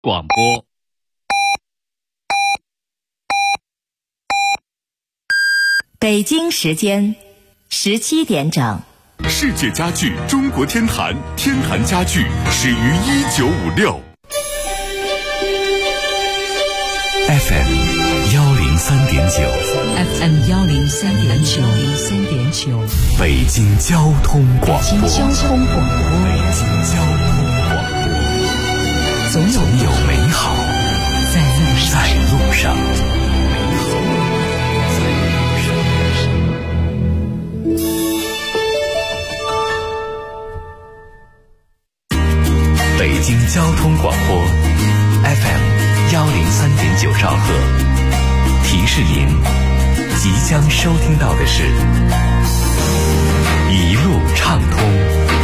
广播。 北京时间17点整。 世界家具中国天坛，天坛家具始于1956。 FM 103.9，FM 103.9， 北京交通广播，总有美好在路上。北京交通广播 FM 103.9兆赫，提示您即将收听到的是一路畅通。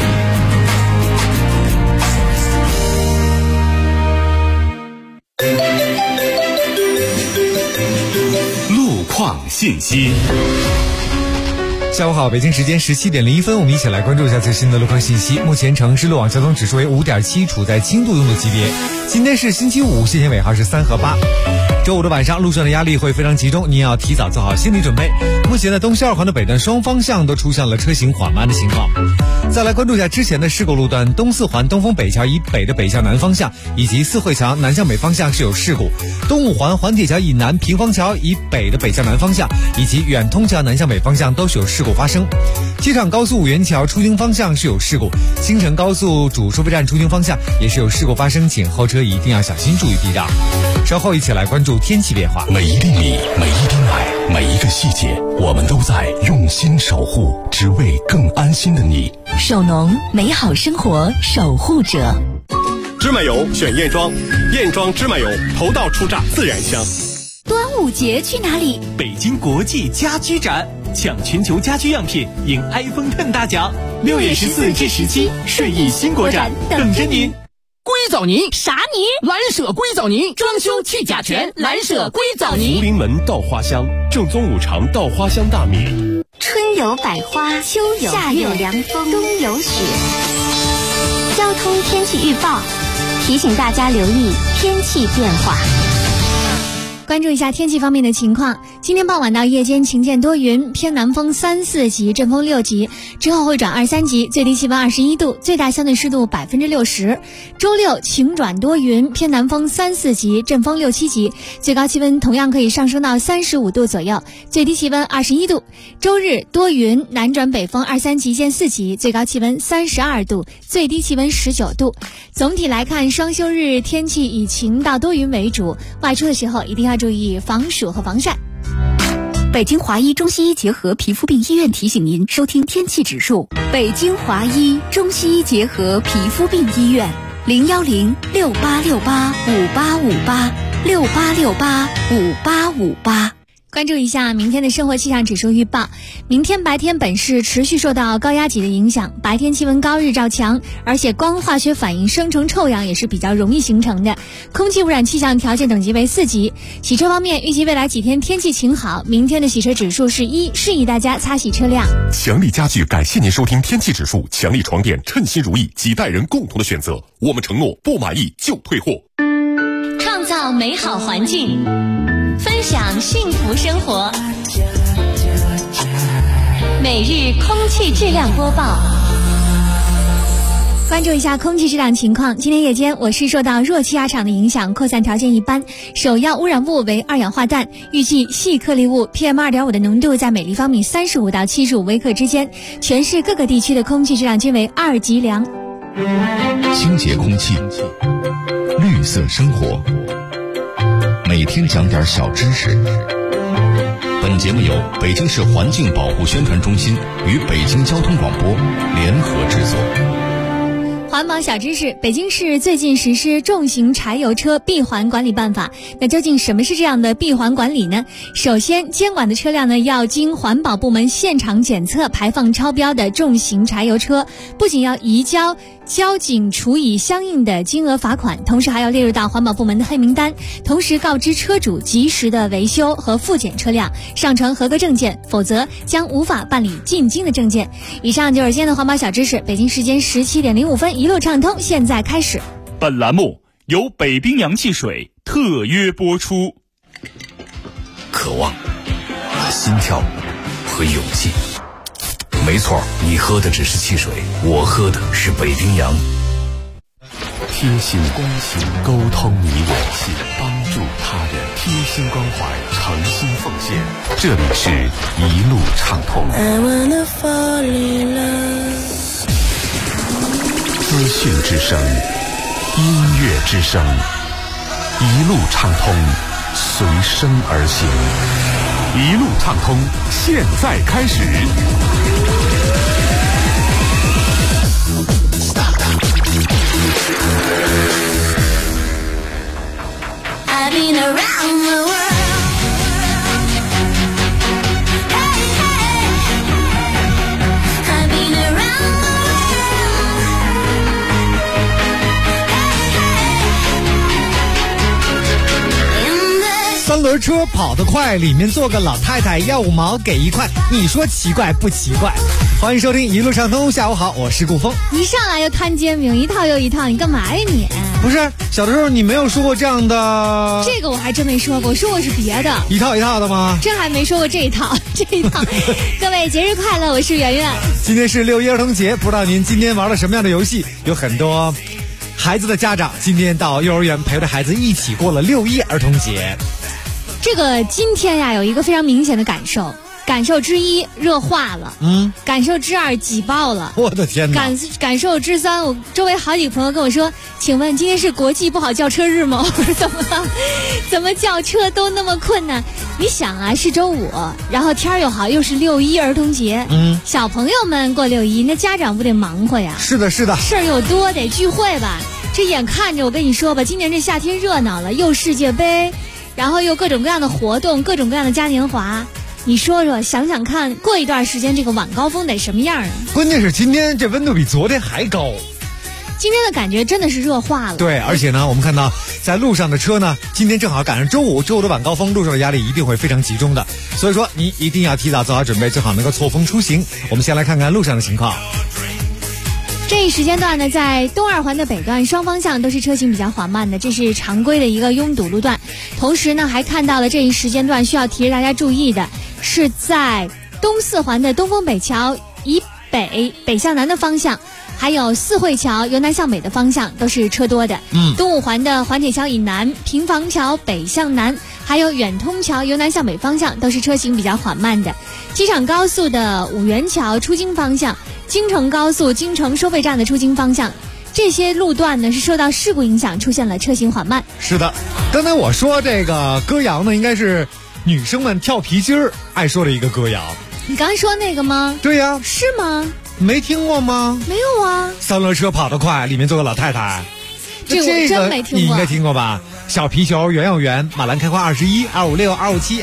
路况信息。 下午好，北京时间17点01分，我们一起来关注一下最新的路况信息。目前城市路网交通指数为5.7，处在轻度拥堵级别。今天是星期五，限行尾号是3和8。周五的晚上，路上的压力会非常集中，您要提早做好心理准备。目前呢，东西二环的北段双方向都出现了车行缓慢的情况。再来关注一下之前的事故路段，东四环东风北桥以北的北向南方向，以及四惠桥南向北方向是有事故；东五环环铁桥以南平房桥以北的北向南方向，以及远通桥南向北方向都是有事故发生。机场高速五元桥出京方向是有事故，京承高速主收费站出京方向也是有事故发生，请后车一定要小心注意避让。稍后一起来关注天气变化。 每一粒米，每一丁奶，每一个细节，我们都在用心守护，只为更安心的你。 首农，美好生活守护者。 芝麻油选燕庄，燕庄芝麻油头道出榨自然香。 端午节去哪里？ 北京国际家居展，抢全球家居样品，赢 iPhone X 大奖。6月14至17，顺义新国展等着您。 硅藻泥啥泥？ 蓝舍硅藻泥，装修去甲醛，蓝舍硅藻泥。 福临门稻花香，正宗五常稻花香大米。 春有百花，秋有夏有凉风，冬有雪。交通天气预报提醒大家留意天气变化。 关注一下天气方面的情况，今天傍晚到夜间晴间多云，偏南风3、4级，阵风6级，之后会转2、3级，最低气温21度，最大相对湿度60%。周六晴转多云，偏南风3、4级，阵风6、7级，最高气温同样可以上升到35度左右，最低气温21度。周日多云，南转北风2、3级见4级，最高气温32度，最低气温19度。总体来看，双休日天气以晴到多云为主，外出的时候一定要注意防暑和防晒。 北京华医中西医结合皮肤病医院提醒您收听天气指数。北京华医中西医结合皮肤病医院，010-6868-5858，6868-5858。 关注一下明天的生活气象指数预报。明天白天本市持续受到高压脊的影响，白天气温高，日照强，而且光化学反应生成臭氧也是比较容易形成的。空气污染气象条件等级为4级。洗车方面，预计未来几天天气晴好，明天的洗车指数是1，适宜大家擦洗车辆。 强力家具感谢您收听天气指数，强力床垫称心如意，几代人共同的选择，我们承诺不满意就退货。 创造美好环境，分享幸福生活。每日空气质量播报。 关注一下空气质量情况。今天夜间，我市受到弱气压场的影响，扩散条件一般，首要污染物为二氧化碳，预计细颗粒物 PM2.5 的浓度在每立方米35到75微克之间，全市各个地区的空气质量均为2级良。 清洁空气，绿色生活，每天讲点小知识。本节目由北京市环境保护宣传中心与北京交通广播联合制作。 环保小知识，北京市最近实施重型柴油车闭环管理办法。那究竟什么是这样的闭环管理呢？首先，监管的车辆呢要经环保部门现场检测排放超标的重型柴油车，不仅要移交交警处以相应的金额罚款，同时还要列入到环保部门的黑名单，同时告知车主及时的维修和复检车辆，上传合格证件，否则将无法办理进京的证件。以上就是今天的环保小知识。北京时间17点05分，一路畅通，现在开始。 本栏目由北冰洋汽水特约播出。 渴望、心跳和勇气。没错，你喝的只是汽水，我喝的是北冰洋。 贴心关心，沟通你我心，帮助他人，贴心关怀，诚心奉献。这里是一路畅通。资讯之声，音乐之声，一路畅通，随声而行。一路畅通，现在开始。 I've been around the world. Hey, hey. I've been around the world. 三轮车跑得快，里面坐个老太太，要5毛给1块，你说奇怪不奇怪？欢迎收听一路畅通，下午好，我是顾峰。 一上来就摊煎饼，一套又一套，你干嘛呀你？ 不是，小的时候你没有说过这样的。 这个我还真没说过，我说过是别的。 一套一套的吗？ 真还没说过这一套。各位节日快乐，我是圆圆。 今天是6·1儿童节，不知道您今天玩了什么样的游戏？有很多孩子的家长今天到幼儿园陪着孩子一起过了6·1儿童节。 这个今天呀，有一个非常明显的感受。感受之一，热化了。感受之二，挤爆了。 我的天哪！ 感受之三，我周围好几个朋友跟我说，请问今天是国际不好叫车日吗？我说怎么了？怎么叫车都那么困难？你想啊，是周五，然后天儿又好，又是6·1儿童节。小朋友们过6·1，那家长不得忙活呀？ 是的，是的， 事儿又多，得聚会吧。这眼看着，我跟你说吧，今年这夏天热闹了，又世界杯，然后又各种各样的活动，各种各样的嘉年华。你说说，想想看，过一段时间这个晚高峰得什么样啊？ 关键是今天这温度比昨天还高， 今天的感觉真的是热化了。 对，而且呢，我们看到在路上的车呢，今天正好赶上周五的晚高峰，路上的压力一定会非常集中的，所以说你一定要提早做好准备，最好能够错峰出行。我们先来看看路上的情况。 这一时间段呢，在东2环的北段双方向都是车行比较缓慢的，这是常规的一个拥堵路段。同时呢，还看到了这一时间段需要提示大家注意的是，在东4环的东风北桥以北向南的方向，还有四惠桥由南向北的方向都是车多的。东5环的环铁桥以南、平房桥北向南，还有远通桥由南向北方向都是车行比较缓慢的。机场高速的五元桥出京方向，京承高速京承收费站的出京方向，这些路段呢是受到事故影响出现了车行缓慢。 是的，刚才我说这个歌谣呢，应该是女生们跳皮筋儿爱说的一个歌谣。 你刚才说那个吗？ 对呀。 是吗？ 没听过吗？ 没有啊。 三轮车跑得快，里面坐个老太太。 这我真没听过。 你应该听过吧？小皮球圆又圆，马兰开花21、256、257、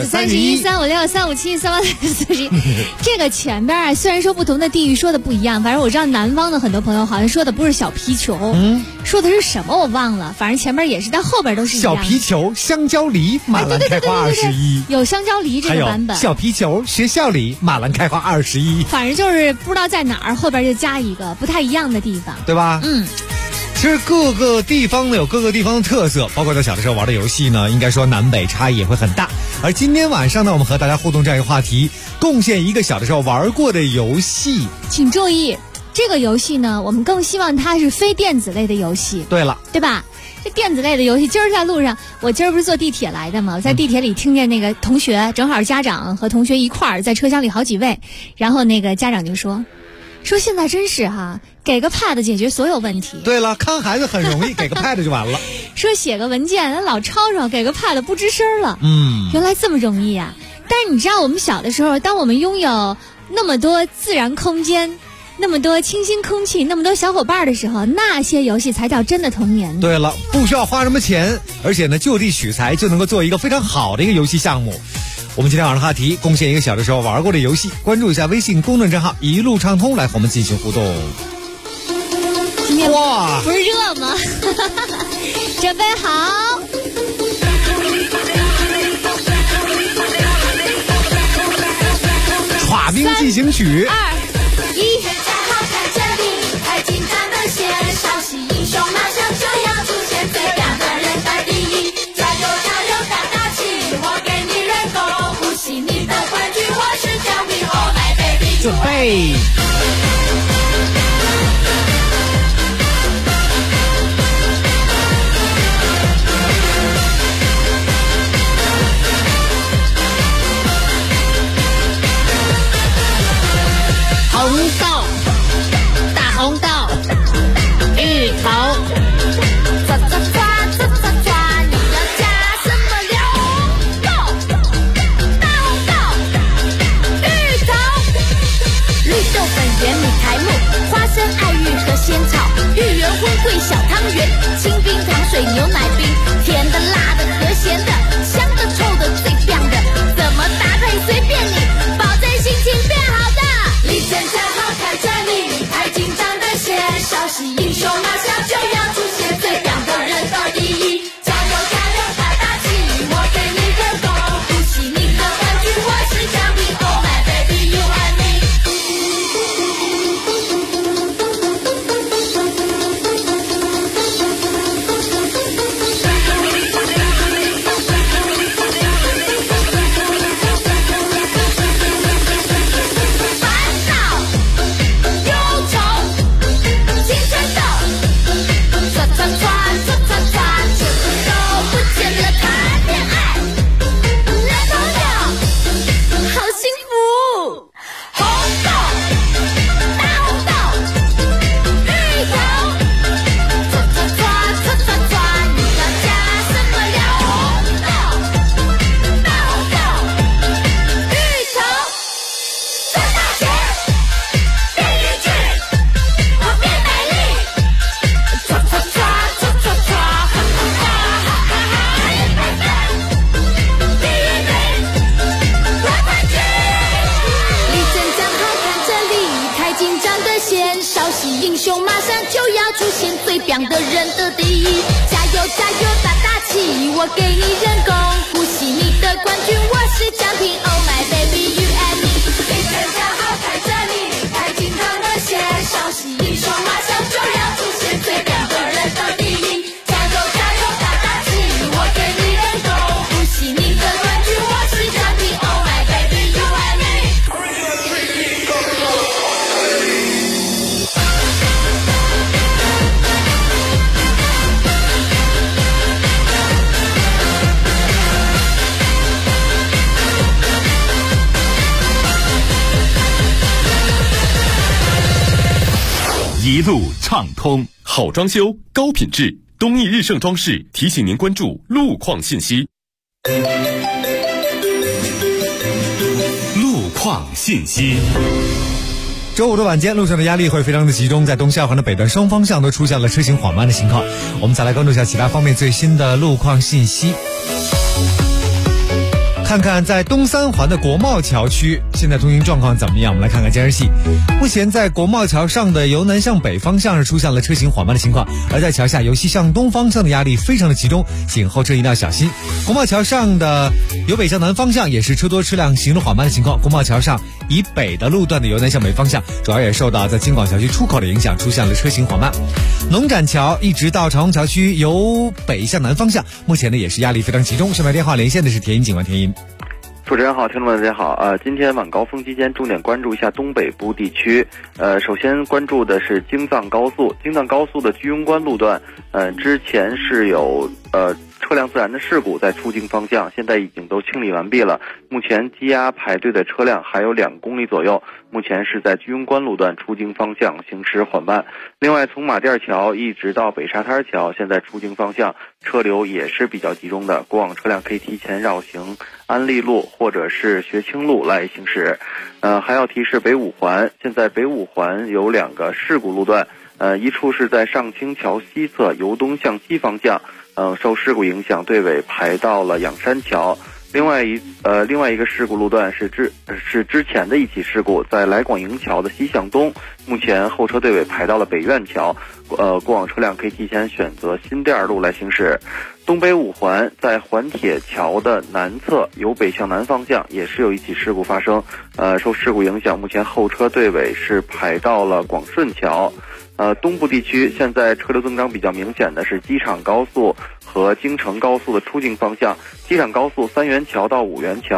228、931、356、357、38441。这个前边啊，虽然说不同的地域说的不一样，反正我知道南方的很多朋友好像说的不是小皮球，说的是什么我忘了，反正前边也是，但后边都是一样。 小皮球、香蕉梨、马兰开花21， 有香蕉梨这个版本。 小皮球、学校里马兰开花21， 反正就是不知道在哪儿，后边就加一个不太一样的地方， 对吧？其实各个地方呢有各个地方的特色，包括在小的时候玩的游戏呢，应该说南北差异也会很大。而今天晚上呢，我们和大家互动这样一个话题，贡献一个小的时候玩过的游戏。 请注意，这个游戏呢，我们更希望它是非电子类的游戏。 对了， 对吧？这电子类的游戏，今儿在路上，我今儿不是坐地铁来的吗？我在地铁里听见那个同学，正好家长和同学一块儿在车厢里好几位，然后那个家长就说现在真是哈，给个 pad 解决所有问题。 对了，看孩子很容易，给个 pad 就完了。 说写个文件，老抄，给个 pad 不吱声了。原来这么容易啊！但是你知道，我们小的时候，当我们拥有那么多自然空间，那么多清新空气，那么多小伙伴的时候，那些游戏才叫真的童年。 对了，不需要花什么钱，而且呢，就地取材就能够做一个非常好的一个游戏项目。我们今天晚上话题，贡献一个小的时候玩过的游戏，关注一下微信公众账号一路畅通，来和我们进行互动。 今天哇，不是热吗？准备好， 耍兵进行曲。 3、2、1。 太紧张的线，稍息英雄马上就要出现。 红豆，大红豆，芋头， 抓抓抓抓抓抓，你要加什么料？红豆，大红豆，芋头，绿豆粉圆米苔木，花生爱玉和仙草，芋圆荤桂小汤圆，清冰糖水牛奶冰，甜的辣的和咸的，香的臭的最棒的，怎么搭配随便你，保证心情变好的。立正站好看着你，太紧张的线，稍息英雄马上就要出现，最棒的人的第一，加油加油打打气，我给你人工呼吸，你的冠军我是奖品 ，Oh my baby you and me。英雄马上就要出现，最棒的人的第一，加油加油打打气，我给你人工呼吸，你的冠军我是奖品 ，Oh my baby you and me。立正站好看着你，太紧张的线，稍息英雄马上就要出现，最棒的人的第一，加油加油打打气，我给你人工呼吸，你的冠军我是奖品 ，Oh my baby you and me。 一路畅通，好装修，高品质。东义日盛装饰提醒您关注路况信息。路况信息。 周五的晚间，路上的压力会非常的集中，在东下环的北段双方向都出现了车行缓慢的情况。我们再来关注一下其他方面最新的路况信息。看看在东三环的国贸桥区现在通行状况怎么样，我们来看看监视器。目前在国贸桥上的由南向北方向是出现了车行缓慢的情况，而在桥下由西向东方向的压力非常的集中，请后车一定要小心。国贸桥上的由北向南方向也是车多车辆行驶缓慢的情况，国贸桥上以北的路段的由南向北方向主要也受到在京广桥区出口的影响，出现了车行缓慢。农展桥一直到长虹桥区由北向南方向目前呢也是压力非常集中。下面电话连线的是田音警官田音。 主持人好，听众们大家好。今天晚高峰期间重点关注一下东北部地区。首先关注的是京藏高速，京藏高速的居庸关路段，之前是有车辆自燃的事故在出京方向，现在已经都清理完毕了。目前积压排队的车辆还有2公里左右，目前是在居庸关路段出京方向行驶缓慢。另外，从马甸桥一直到北沙滩桥，现在出京方向车流也是比较集中的，过往车辆可以提前绕行安利路或者是学清路来行驶。还要提示北五环，现在北五环有2个事故路段，一处是在上清桥西侧由东向西方向，受事故影响，队尾排到了仰山桥。另外一个事故路段是之前的一起事故，在来广营桥的西向东，目前后车队尾排到了北苑桥，过往车辆可以提前选择新店路来行驶。东北五环在环铁桥的南侧由北向南方向也是有一起事故发生，受事故影响，目前后车队尾是排到了广顺桥。东部地区现在车流增长比较明显的是机场高速和京承高速的出境方向，机场高速3元桥到5元桥，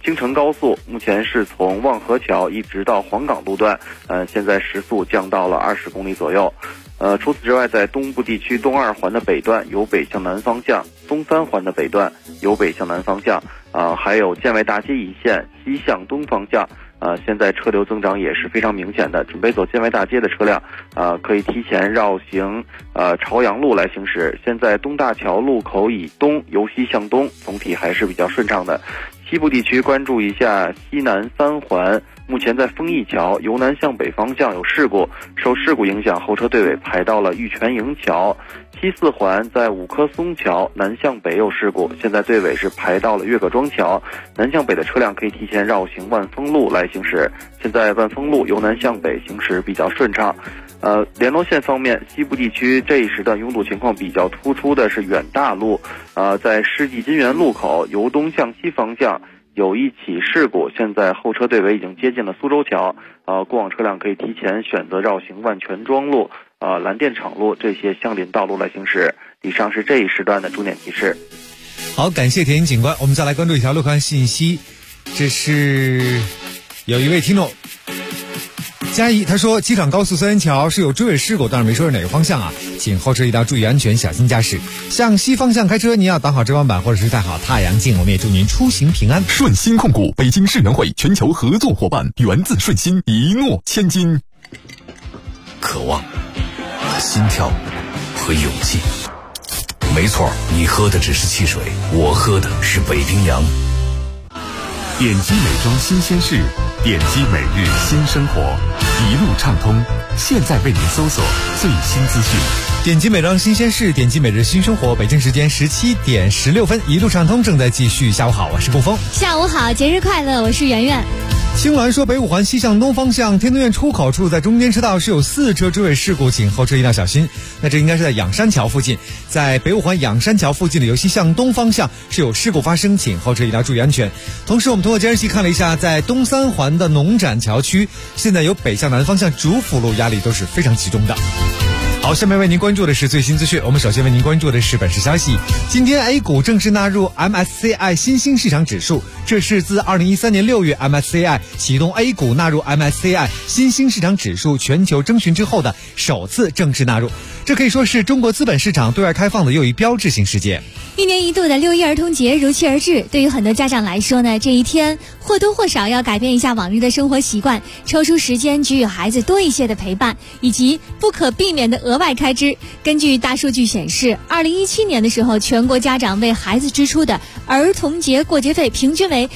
京承高速目前是从望河桥一直到黄岗路段，现在时速降到了20公里左右。除此之外，在东部地区东2环的北段由北向南方向，东3环的北段由北向南方向，还有建外大街一线西向东方向，现在车流增长也是非常明显的。准备走建外大街的车辆，可以提前绕行朝阳路来行驶。现在东大桥路口以东由西向东，总体还是比较顺畅的。西部地区关注一下西南3环。目前在丰益桥由南向北方向有事故，受事故影响，后车队尾排到了玉泉营桥。西4环在五棵松桥南向北有事故，现在队尾是排到了岳各庄桥。南向北的车辆可以提前绕行万丰路来行驶。现在万丰路由南向北行驶比较顺畅。联络线方面，西部地区这一时段拥堵情况比较突出的是远大路，在世纪金源路口由东向西方向有一起事故，现在后车队尾已经接近了苏州桥，过往车辆可以提前选择绕行万泉庄路、蓝电厂路这些相邻道路来行驶。以上是这一时段的重点提示。 好，感谢田英警官。我们再来关注一条路况信息，这是有一位听众嘉怡，他说机场高速三元桥是有追尾事故，但是没说是哪个方向啊，请后车一定要注意安全，小心驾驶。向西方向开车，你要挡好遮光板或者是戴好太阳镜。我们也祝您出行平安。 顺心控股，北京世园会全球合作伙伴，源自顺心，一诺千金。 渴望、心跳和勇气。没错，你喝的只是汽水，我喝的是北冰洋。 点击美妆新鲜事，点击每日新生活，一路畅通。现在为您搜索最新资讯。 点击美妆新鲜事，点击每日新生活。北京时间17点16分，一路畅通正在继续。下午好，我是顾峰。 下午好，节日快乐，我是圆圆。 青鸾说，北五环西向东方向天通苑出口处在中间车道是有4车追尾事故，请后车一定要小心。那这应该是在仰山桥附近，在北五环仰山桥附近的由西向东方向是有事故发生，请后车一定要注意安全。同时我们通过监视器看了一下，在东3环的农展桥区，现在由北向南方向主辅路压力都是非常集中的。好，下面为您关注的是最新资讯。我们首先为您关注的是本市消息。今天 A 股正式纳入 MSCI 新兴市场指数，这是自2013年6月 MSCI 启动 A 股纳入 MSCI 新兴市场指数全球征询之后的首次正式纳入。这可以说是中国资本市场对外开放的又一标志性事件。 一年一度的6一儿童节如期而至，对于很多家长来说呢，这一天或多或少要改变一下往日的生活习惯，抽出时间给予孩子多一些的陪伴，以及不可避免的额外开支。根据大数据显示，2017年的时候，全国家长为孩子支出的儿童节过节费平均为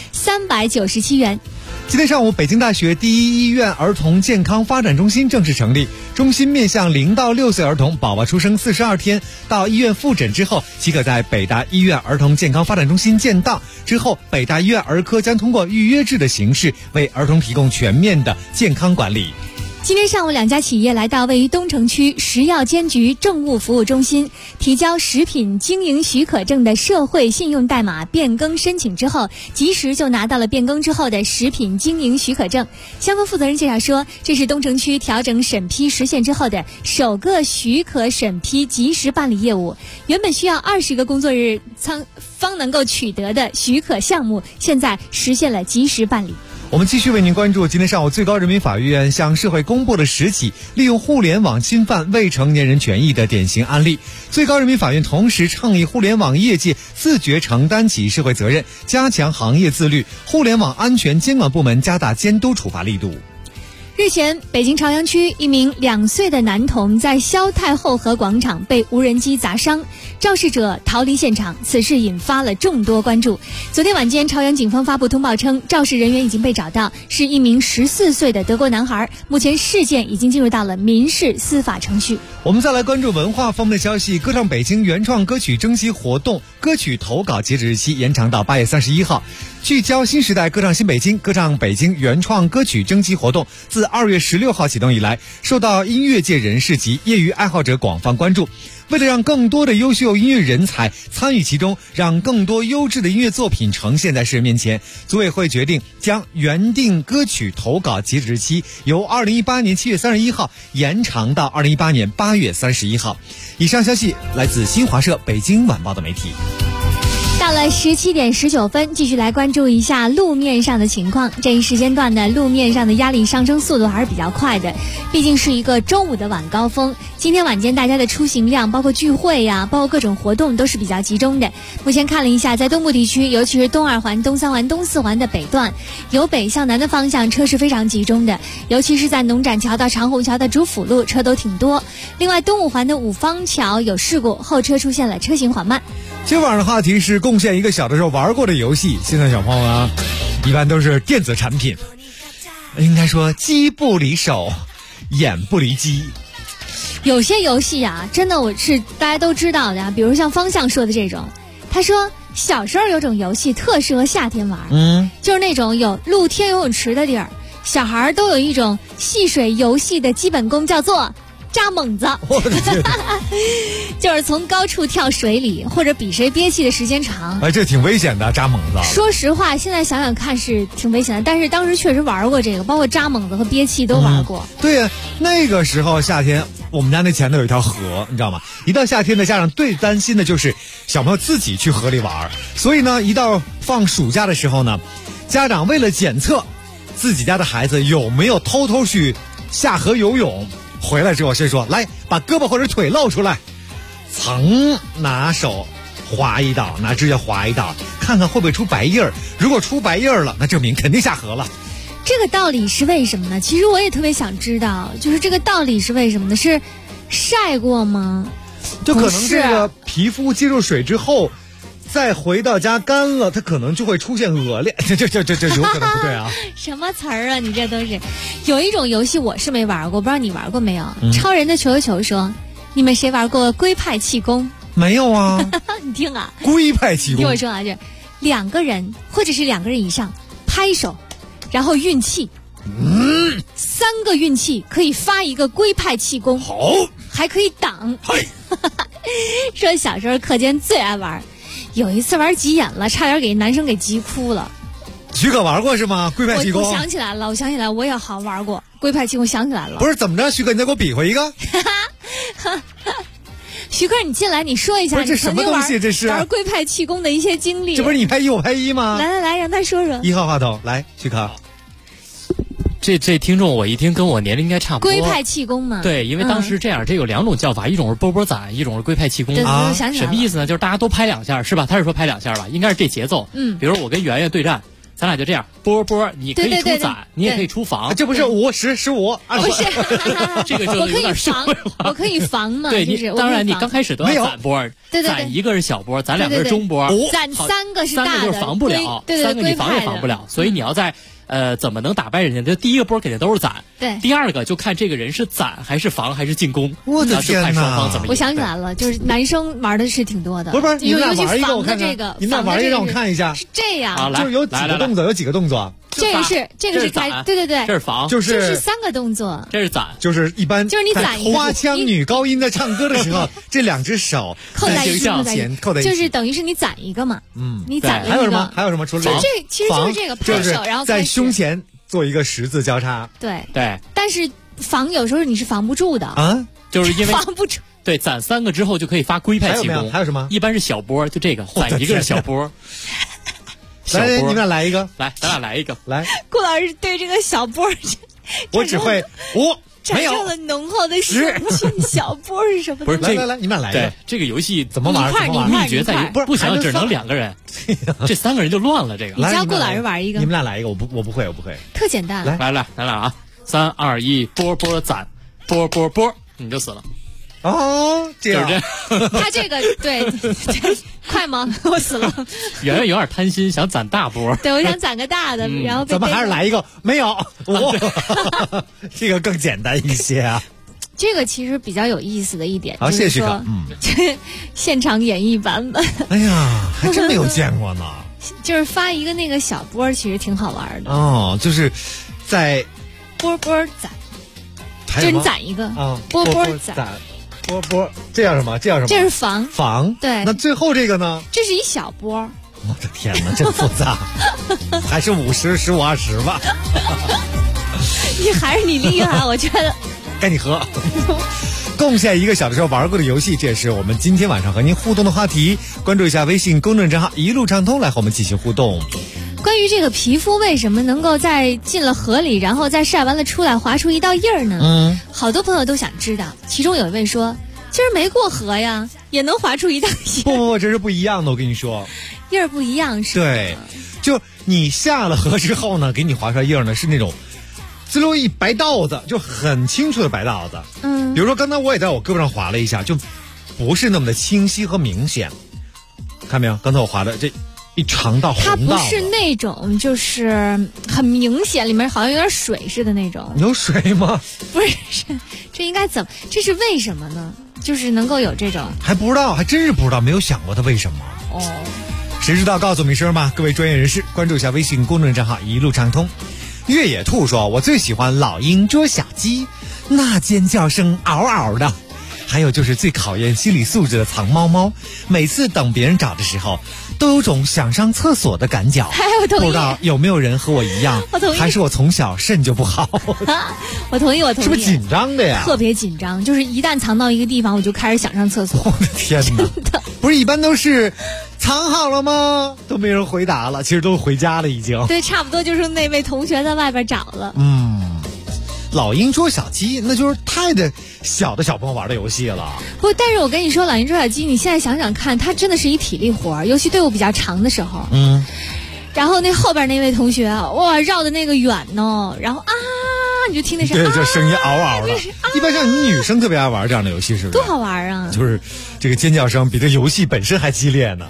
397元。 今天上午，北京大学第一医院儿童健康发展中心正式成立。中心面向0到6岁儿童，宝宝出生42天到医院复诊之后，即可在北大医院儿童健康发展中心建档。之后，北大医院儿科将通过预约制的形式，为儿童提供全面的健康管理。 今天上午，2家企业来到位于东城区食药监局政务服务中心，提交食品经营许可证的社会信用代码变更申请之后，及时就拿到了变更之后的食品经营许可证。相关负责人介绍说，这是东城区调整审批实现之后的首个许可审批及时办理业务。原本需要20个工作日方能够取得的许可项目，现在实现了及时办理。 我们继续为您关注今天上午最高人民法院向社会公布了10起利用互联网侵犯未成年人权益的典型案例。最高人民法院同时倡议互联网业界自觉承担起社会责任，加强行业自律，互联网安全监管部门加大监督处罚力度。 日前，北京朝阳区一名2岁的男童在萧太后河广场被无人机砸伤，肇事者逃离现场，此事引发了众多关注。昨天晚间，朝阳警方发布通报称，肇事人员已经被找到，是一名14岁的德国男孩。目前事件已经进入到了民事司法程序。 我们再来关注文化方面的消息。歌唱北京原创歌曲征集活动歌曲投稿截止日期延长到8月31号。聚焦新时代歌唱新北京，歌唱北京原创歌曲征集活动自2月16号启动以来，受到音乐界人士及业余爱好者广泛关注。为了让更多的优秀音乐人才参与其中，让更多优质的音乐作品呈现在世人面前，组委会决定将原定歌曲投稿截止日期由2018年7月31号延长到2018年8月31号。以上消息来自新华社北京晚报的媒体。 到了17点19分，继续来关注一下路面上的情况。这一时间段的路面上的压力上升速度还是比较快的，毕竟是一个中午的晚高峰。今天晚间大家的出行量，包括聚会呀，包括各种活动都是比较集中的。目前看了一下，在东部地区，尤其是东2环、东3环、东4环的北段，由北向南的方向车是非常集中的，尤其是在农展桥到长虹桥的主辅路车都挺多。另外，东5环的五方桥有事故，后车出现了车行缓慢。 今晚上的话题是贡献一个小的时候玩过的游戏。现在小朋友啊，一般都是电子产品，应该说机不离手，眼不离机。 有些游戏啊，真的大家都知道的，比如像方向说的这种，他说小时候有种游戏特适合夏天玩，就是那种有露天游泳池的地儿，小孩都有一种戏水游戏的基本功，叫做扎猛子。 我的天就是从高处跳水里，或者比谁憋气的时间长。 这挺危险的，扎猛子。 说实话，现在想想看是挺危险的，但是当时确实玩过这个，包括扎猛子和憋气都玩过。 对呀，那个时候夏天，我们家那前头有一条河，你知道吗？一到夏天的家长最担心的就是小朋友自己去河里玩，所以呢，一到放暑假的时候呢，家长为了检测自己家的孩子有没有偷偷去下河游泳，回来之后先说来把胳膊或者腿露出来，拿手划一道，拿指甲划一道，看看会不会出白印儿。如果出白印儿了，那证明肯定下河了。 这个道理是为什么呢？其实我也特别想知道，就是这个道理是为什么呢？是晒过吗？ 就可能这个皮肤接触水之后，再回到家干了，它可能就会出现恶劣。这有可能不对啊！ 什么词儿啊？你这都是。有一种游戏我是没玩过，不知道你玩过没有？超人的球球说，你们谁玩过龟派气功？ 没有啊。 你听啊， 龟派气功。 听我说啊，这2个人或者是2个人以上拍手，然后运气。3个运气可以发一个龟派气功， 好， 还可以挡。说小时候课间最爱玩，有一次玩急眼了，差点给男生给急哭了。 许可玩过是吗？龟派气功。 我想起来了，我也好玩过龟派气功，想起来了。 不是怎么着，许可你再给我比划一个。 徐克，你进来，你说一下， 这什么东西？这是玩龟派气功的一些经历。 这不是你拍一我拍一吗？ 来，让他说说。 1号话筒，来，徐克。 这听众我一听跟我年龄应该差不多。 龟派气功嘛。 对，因为当时这样，这有2种叫法，一种是波波攒，一种是龟派气功啊。 什么意思呢？就是大家都拍2下，是吧？他是说拍2下吧，应该是这节奏。比如我跟圆圆对战。咱俩就这样，波波，你可以出攒，你也可以出防， 这不是5、10、15， 不是， 这个就有点社会化。 我可以防嘛， 对，你当然你刚开始都要攒波，攒一个是小波，咱2个是中波， 攒3个是大的 ，3个就是防不了，3个你防也防不了，所以你要在。怎么能打败人家？这第一个波肯定都是攒， 对。 第二个就看这个人是攒还是防还是进攻。 我的天哪！ 我想起来了，就是男生玩的是挺多的。 不是，你们俩玩一个我看看。你们俩玩一个让我看一下。 是这样啊， 就是有几个动作，有几个动作。 这个是攒， 对， 这是防， 就是 3个动作。 这是攒， 就是一般就是你攒一个花腔女高音在唱歌的时候，这2只手扣在一起， 就是等于是你攒一个嘛。你攒了一个。 还有什么？除了这， 其实就是这个拍手，然后在胸前做一个10字交叉。 对。 但是防有时候你是防不住的啊， 就是因为防不住。 对，攒3个之后就可以发龟派气功。 还有什么？ 一般是小波，就这个攒一个是小波。 来，你们俩来一个， 来，咱俩来一个， 来。 顾老师对这个小波， 我只会5， 产生了浓厚的兴趣。小波是什么？ 不是， 来，你们俩来一个。 对，这个游戏怎么玩？ 秘诀在于不行，只能2个人，这3个人就乱了。这个， 你教顾老师玩一个， 你们俩来一个，我不会， 特简单。 来，咱俩啊，3、2、1，波波攒，波，你就死了。 哦，这样。 他这个对，快吗？我死了。 圆圆有点贪心，想攒大波。 对，我想攒个大的，然后怎么还是来一个？没有，这个更简单一些啊。 这个其实比较有意思的一点， 好，谢谢哥。 现场演绎版本。 哎呀，还真没有见过呢。 就是发一个那个小波，其实挺好玩的。 哦，就是在波攒，就是你攒一个啊， 波攒。 波，这叫什么？这是防。 对。 那最后这个呢？ 这是一小波。 我的天哪，真复杂。还是50、15、20吧。 还是你厉害，我觉得。 该你喝。 贡献一个小的时候玩过的游戏，这也是我们今天晚上和您互动的话题。关注一下微信公众账号一路畅通，来和我们进行互动。 关于这个皮肤为什么能够在进了河里，然后再晒完了出来划出一道印儿呢？好多朋友都想知道。其中有一位说，今儿没过河呀，也能划出一道印。 不，这是不一样的，我跟你说， 印儿不一样是吧？ 对，就你下了河之后呢，给你划出来印儿呢是那种滋溜一白道子，就很清楚的白道子。比如说刚才我也在我胳膊上划了一下，就不是那么的清晰和明显，看没有？刚才我划的这一长道红道，它不是那种就是很明显，里面好像有点水似的那种。 有水吗？ 不是，这应该怎么？这是为什么呢？就是能够有这种， 还不知道，还真是不知道，没有想过它为什么。谁知道告诉我们一声吧，各位专业人士，关注一下微信公众账号一路畅通。越野兔说，我最喜欢老鹰捉小鸡，那尖叫声嗷嗷的。还有就是最考验心理素质的藏猫猫，每次等别人找的时候都有种想上厕所的感觉。不知道有没有人和我一样，还是我从小肾就不好。 我同意， 是不是紧张的呀？ 特别紧张，就是一旦藏到一个地方，我就开始想上厕所。 我的天哪，不是一般都是藏好了吗？都没人回答了，其实都回家了已经。 对，差不多就是那位同学在外边找了。 老鹰捉小鸡，那就是太的小的小朋友玩的游戏了。 不，但是我跟你说，老鹰捉小鸡，你现在想想看，它真的是一体力活，尤其队伍比较长的时候。然后那后边那位同学，哇，绕的那个远呢，然后你就听那声， 对，就声音嗷嗷的。一般像你女生特别爱玩这样的游戏，是不是？ 多好玩啊！ 就是这个尖叫声比这游戏本身还激烈呢。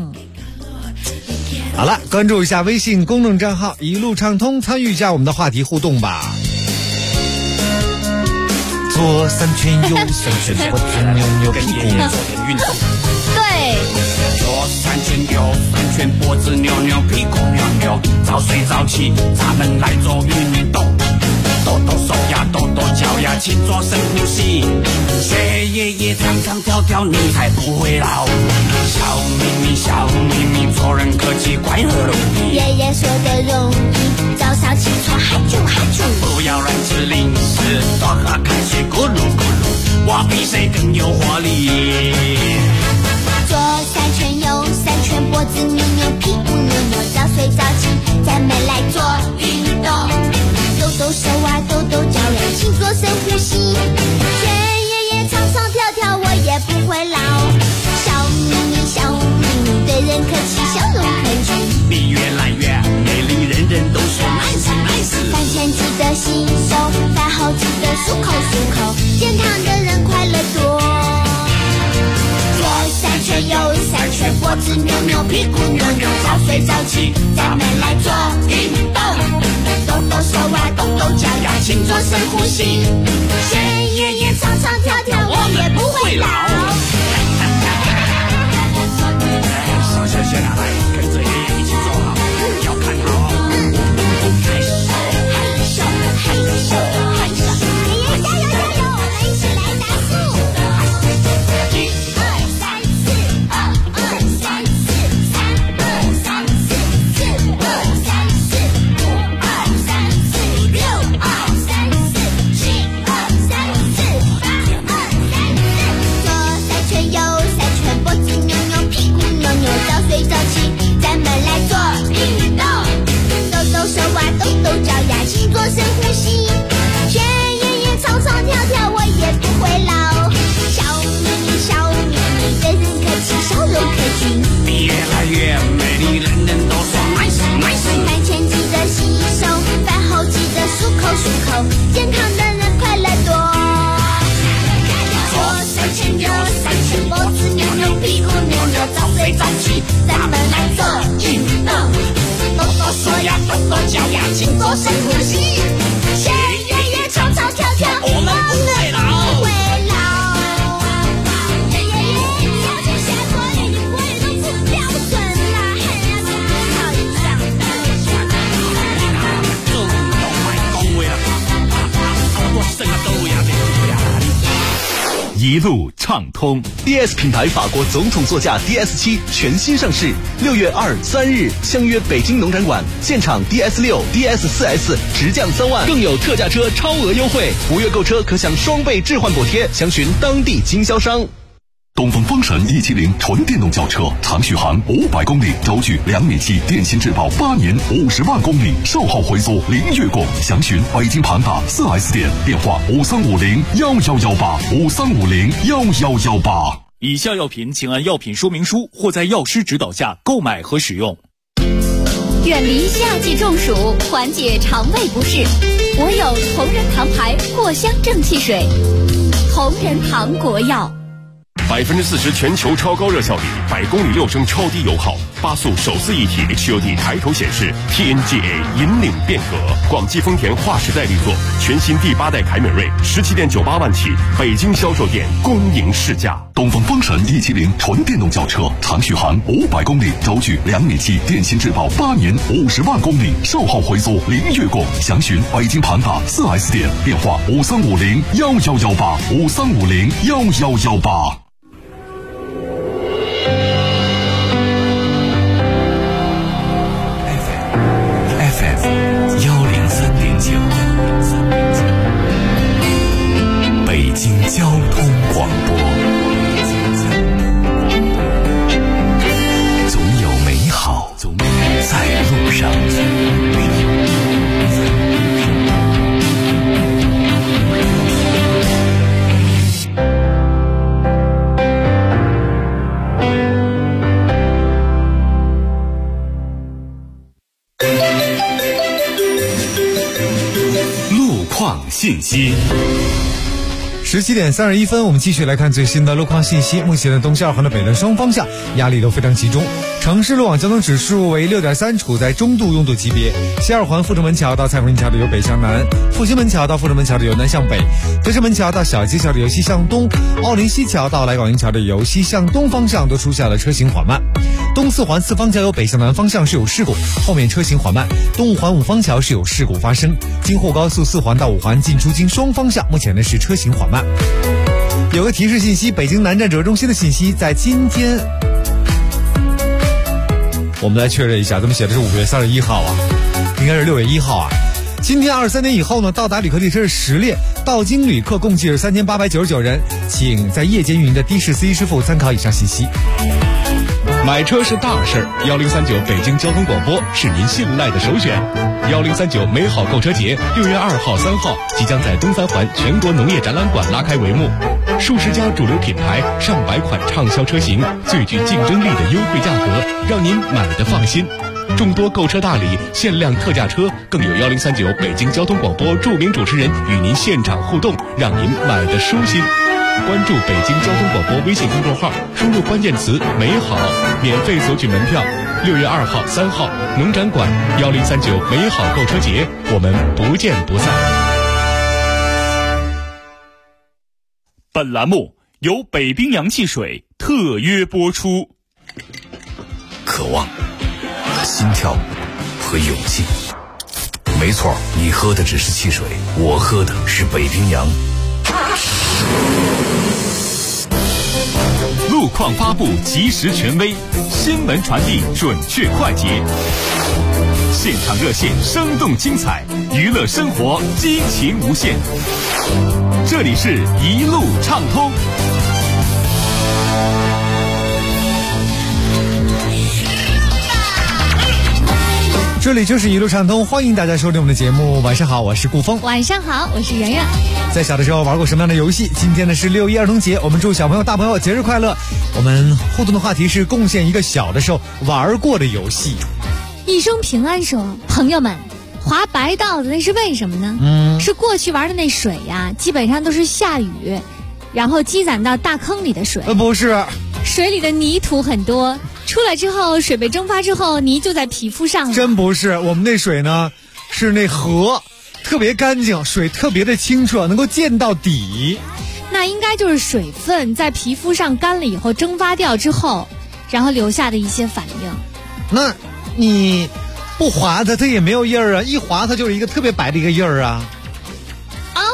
好了，关注一下微信公众账号一路畅通，参与一下我们的话题互动吧。左三圈右三圈，脖子扭扭屁股。 对。 左三圈右三圈，脖子扭扭屁股扭扭。早睡早起，咱们来做运动，抖抖手呀，抖抖脚呀，勤做深呼吸。学爷爷唱唱跳跳，你才不会老。笑眯眯笑眯眯，做人客气，快乐容易。 爷爷说的容易，早上起床嗨啾嗨啾。 不要乱吃零食，多喝开水咕噜咕噜，我比谁更有活力。 左三圈右三圈，脖子扭扭屁股扭扭，早睡早起，咱们来做运动，抖抖手啊抖抖脚呀，勤做深呼吸。学爷爷唱唱跳跳，我也不会老。笑眯眯笑眯眯，对人客气，笑容可掬。 你越来越美丽，人人都说 nice nice。 饭前记得洗手，饭后记得漱口漱口，健康的人快乐多。左三圈右三圈，脖子扭扭屁股扭扭，早睡早起，咱们来做运动，抖抖手啊抖抖脚呀，勤做深呼吸。学爷爷唱唱跳跳，我也不会老。 小学学下来，跟着爷爷一起做好，要看好。嘿咻嘿咻嘿咻， 爷爷加油加油，我们一起来打数。1、2、3、4，2、2、3、4，3、2、3、4，4、2、3、4，5、2、3、4，6、2、3、4，7、2、3、4，8、2、3、4。左三圈右三圈，脖子扭扭屁股扭扭，早睡早起，咱们来做运动，抖抖手啊抖抖脚呀，勤做深呼吸。学爷爷唱唱跳跳，我也不会老。笑眯眯笑眯眯，对人客气，笑容可掬。 你越来越美丽，人人都说 nice nice。 饭前记得洗手，饭后记得漱口漱口，健康的人快乐多。左三圈右三圈，脖子扭扭屁股扭扭，早睡早起，咱们来做运动，抖抖手呀抖抖脚呀，勤做深呼吸。学爷爷唱唱跳跳， 我们不会老。 不会老。爷爷小心下作业，你不会都不标准啦。嘿呀，不好意思啊。 做运动卖讲话啦，我剩啊都呀一路畅通。 DS 品牌法国总统座驾 DS7 全新上市，6月2、3日相约北京农展馆，现场 DS6、DS4S 直降3万，更有特价车超额优惠，5月购车可享双倍置换补贴，详询当地经销商。 东风风神170纯电动轿车，长续航500公里，轴距2米7，电芯质保8年50万公里，售后回租零月供，详询北京庞大 4S 店，电话53501118，53501118。 以下药品请按药品说明书或在药师指导下购买和使用。 远离夏季中暑，缓解肠胃不适，我有同仁堂牌藿香正气水。同仁堂国药。 40%全球超高热效率，100公里6升超低油耗，8速手自一体 HUD 抬头显示 ，TNGA 引领变革。广汽丰田划时代力作，全新第8代凯美瑞17.98万起，北京销售店公营试驾。 东风风神170纯电动轿车，长续航500公里，轴距2米7，电芯质保8年50万公里，售后回租零月供，详询北京庞大 4S 店，电话53501118，53501118。 北京交通广播，总有美好在路上。 路况信息。 17点31分，我们继续来看最新的路况信息。目前的东西2环的北段双方向压力都非常集中，城市路网交通指数为6.3，处在中度拥堵级别。西2环阜成门桥到蔡公林桥的由北向南，复兴门桥到阜成门桥的由南向北，德胜门桥到小街桥的由西向东，奥林西桥到来广营桥的由西向东方向都出现了车行缓慢。东4环4方桥由北向南方向是有事故，后面车行缓慢。东5环5方桥是有事故发生，京沪高速4环到5环进出京双方向目前呢是车行缓慢。有个提示信息，北京南站折中心的信息，在今天我们来确认一下，咱们写的是5月31号啊，应该是6月1号啊。今天23点以后呢，到达旅客列车是10列，到京旅客共计是3899人，请在夜间运营的的士司机师傅参考以上信息。 买车是大事，1039北京交通广播是您信赖的首选。1039美好购车节6月2号、3号即将在东3环全国农业展览馆拉开帷幕，数十家主流品牌、上百款畅销车型，最具竞争力的优惠价格，让您买得放心。众多购车大礼、限量特价车，更有1039北京交通广播著名主持人与您现场互动，让您买得舒心。关注北京交通广播微信公众号，输入关键词“美好”，免费索取门票。6月2号、3号，农展馆1039美好购车节，我们不见不散。 本栏目由北冰洋汽水特约播出。 渴望、心跳和勇气。没错，你喝的只是汽水，我喝的是北冰洋。 路况发布及时权威，新闻传递准确快捷，现场热线生动精彩，娱乐生活激情无限。这里是一路畅通。 这里就是一路畅通，欢迎大家收听我们的节目。晚上好，我是顾峰。 晚上好，我是圆圆。 在小的时候玩过什么样的游戏？今天呢是6·1儿童节，我们祝小朋友大朋友节日快乐。我们互动的话题是贡献一个小的时候玩过的游戏。 一生平安说，朋友们，滑白道子那是为什么呢？是过去玩的那水呀，基本上都是下雨然后积攒到大坑里的水。 不是， 水里的泥土很多，出来之后水被蒸发之后，泥就在皮肤上了。 真不是，我们那水呢是那河，特别干净，水特别的清澈，能够见到底。 那应该就是水分在皮肤上干了以后蒸发掉之后，然后留下的一些反应。 那你不划它也没有印儿啊，一划它就是一个特别白的一个印儿啊。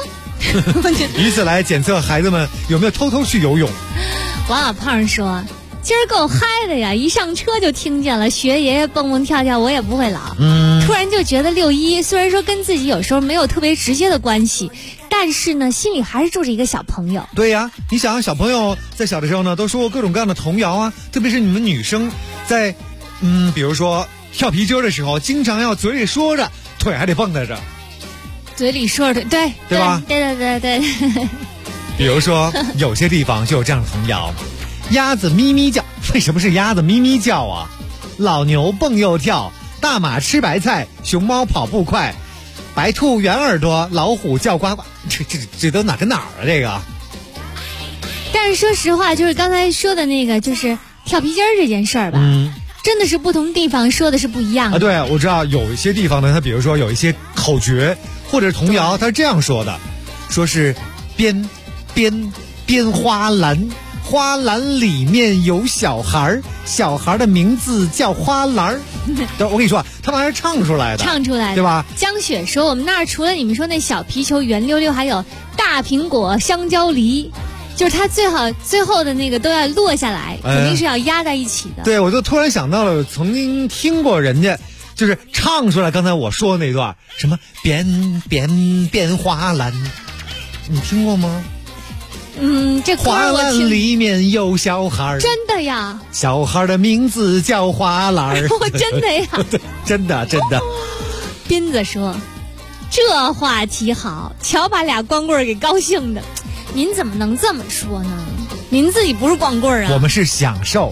以此来检测孩子们有没有偷偷去游泳。 王小胖说，今儿够嗨的呀，一上车就听见了，学爷爷蹦蹦跳跳我也不会老。突然就觉得6·1虽然说跟自己有时候没有特别直接的关系，但是呢心里还是住着一个小朋友。 对呀，你想小朋友在小的时候呢都说过各种各样的童谣啊，特别是你们女生在比如说跳皮筋的时候，经常要嘴里说着，腿还得蹦跶着。 嘴里说着，对吧？ 对。 比如说有些地方就有这样的童谣，鸭子咪咪叫，为什么是鸭子咪咪叫啊？老牛蹦又跳，大马吃白菜，熊猫跑步快，白兔圆耳朵，老虎叫呱呱。这都哪跟哪儿啊？这个。 但是说实话，就是刚才说的那个，就是跳皮筋这件事儿吧，真的是不同地方说的是不一样的。 对，我知道有一些地方呢，它比如说有一些口诀或者是童谣，它是这样说的，说是编花篮，花篮里面有小孩，小孩的名字叫花篮。我跟你说，他们还是唱出来的，对吧？ 江雪说，我们那儿除了你们说那小皮球圆溜溜，还有大苹果香蕉梨，就是它最后的那个都要落下来，肯定是要压在一起的。 对，我就突然想到了，曾经听过人家就是唱出来刚才我说的那段，什么编花篮，你听过吗？ 这花篮里面有小孩， 真的呀？ 小孩的名字叫花篮。 我真的呀？ 真的。 斌子说，这话题好，瞧把俩光棍给高兴的。您怎么能这么说呢？您自己不是光棍啊？ 我们是享受。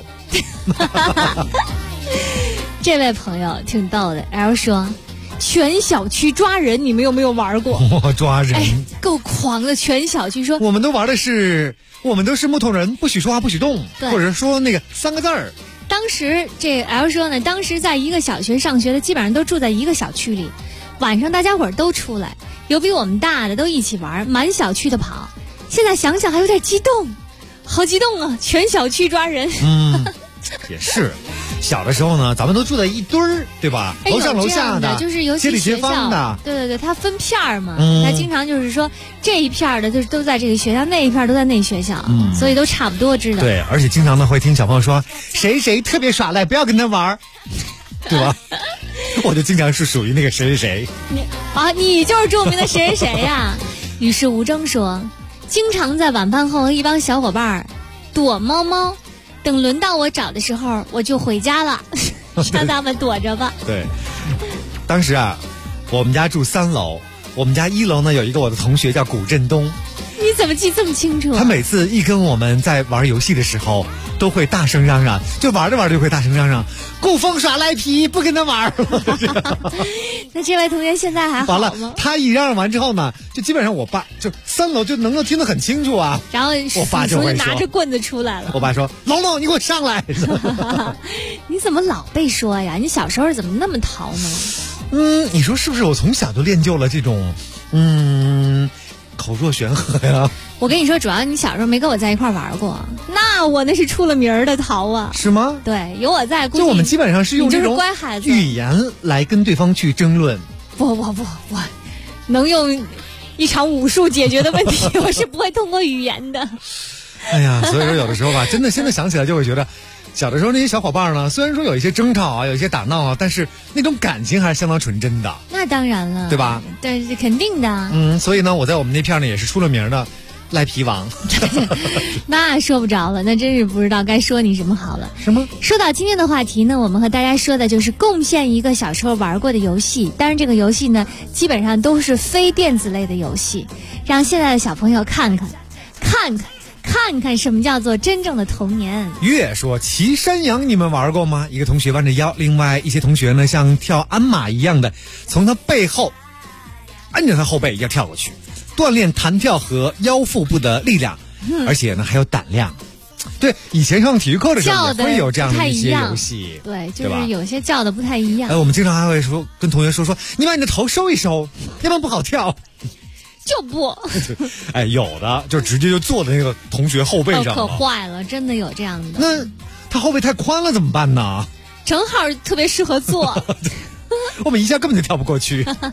这位朋友挺逗的 ，L 说，全小区抓人，你们有没有玩过？ 抓人， 够狂的！全小区说， 我们都玩的是，我们都是木头人，不许说话，不许动，或者说那个3个字儿。 当时这 L 说呢，当时在一个小学上学的，基本上都住在一个小区里，晚上大家伙儿都出来，有比我们大的都一起玩，满小区的跑。现在想想还有点激动，好激动啊！全小区抓人。 也是。小的时候呢，咱们都住在一堆儿，对吧？楼上楼下的， 就是尤其街坊的， 对，它分片儿嘛，它经常就是说这一片的就是都在这个学校，那一片都在那学校，所以都差不多知道。 对，而且经常呢会听小朋友说谁特别耍赖，不要跟他玩，对吧？我就经常是属于那个谁。 你就是著名的谁呀？与世无争说，经常在晚饭后和一帮小伙伴躲猫猫。等轮到我找的时候，我就回家了，让他们躲着吧。 对，当时啊，我们家住3楼，我们家1楼呢有一个我的同学叫古振东。 你怎么记这么清楚？ 他每次一跟我们在玩游戏的时候，都会大声嚷嚷，就玩着玩着就会大声嚷嚷，顾风耍赖皮，不跟他玩了。 那这位同学现在还好吗？ 完了，他一嚷嚷完之后呢，就基本上我爸就3楼就能够听得很清楚啊。 然后我爸就会拿着棍子出来了。 我爸说：“龙，你给我上来！” 你怎么老被说呀？你小时候怎么那么淘呢？ 你说是不是？我从小就练就了这种口若悬河呀。 我跟你说，主要你小时候没跟我在一块玩过，那我那是出了名儿的淘啊。 是吗？ 对，有我在， 就我们基本上是用这种语言来跟对方去争论。 不，能用一场武术解决的问题，我是不会通过语言的。 哎呀，所以说有的时候吧，真的现在想起来就会觉得，小的时候那些小伙伴呢，虽然说有一些争吵啊，有一些打闹啊，但是那种感情还是相当纯真的。 那当然了， 对吧？ 对，肯定的。 所以呢，我在我们那片呢也是出了名的赖皮王。 那说不着了，那真是不知道该说你什么好了。 什么？ 说到今天的话题呢，我们和大家说的就是贡献一个小时候玩过的游戏。当然，这个游戏呢，基本上都是非电子类的游戏，让现在的小朋友看看什么叫做真正的童年。 月说骑山羊你们玩过吗？一个同学弯着腰，另外一些同学呢像跳鞍马一样的从他背后按着他后背要跳过去，锻炼弹跳和腰腹部的力量，而且呢还有胆量。对，以前上体育课的时候也会有这样的一些游戏。 对，就是有些叫的不太一样。 我们经常还会说跟同学说你把你的头收一收，要不然不好跳。 就不有的就直接就坐在那个同学后背上了， 可坏了，真的有这样的。 那他后背太宽了怎么办呢？ 正好特别适合坐。 我们一下根本就跳不过去。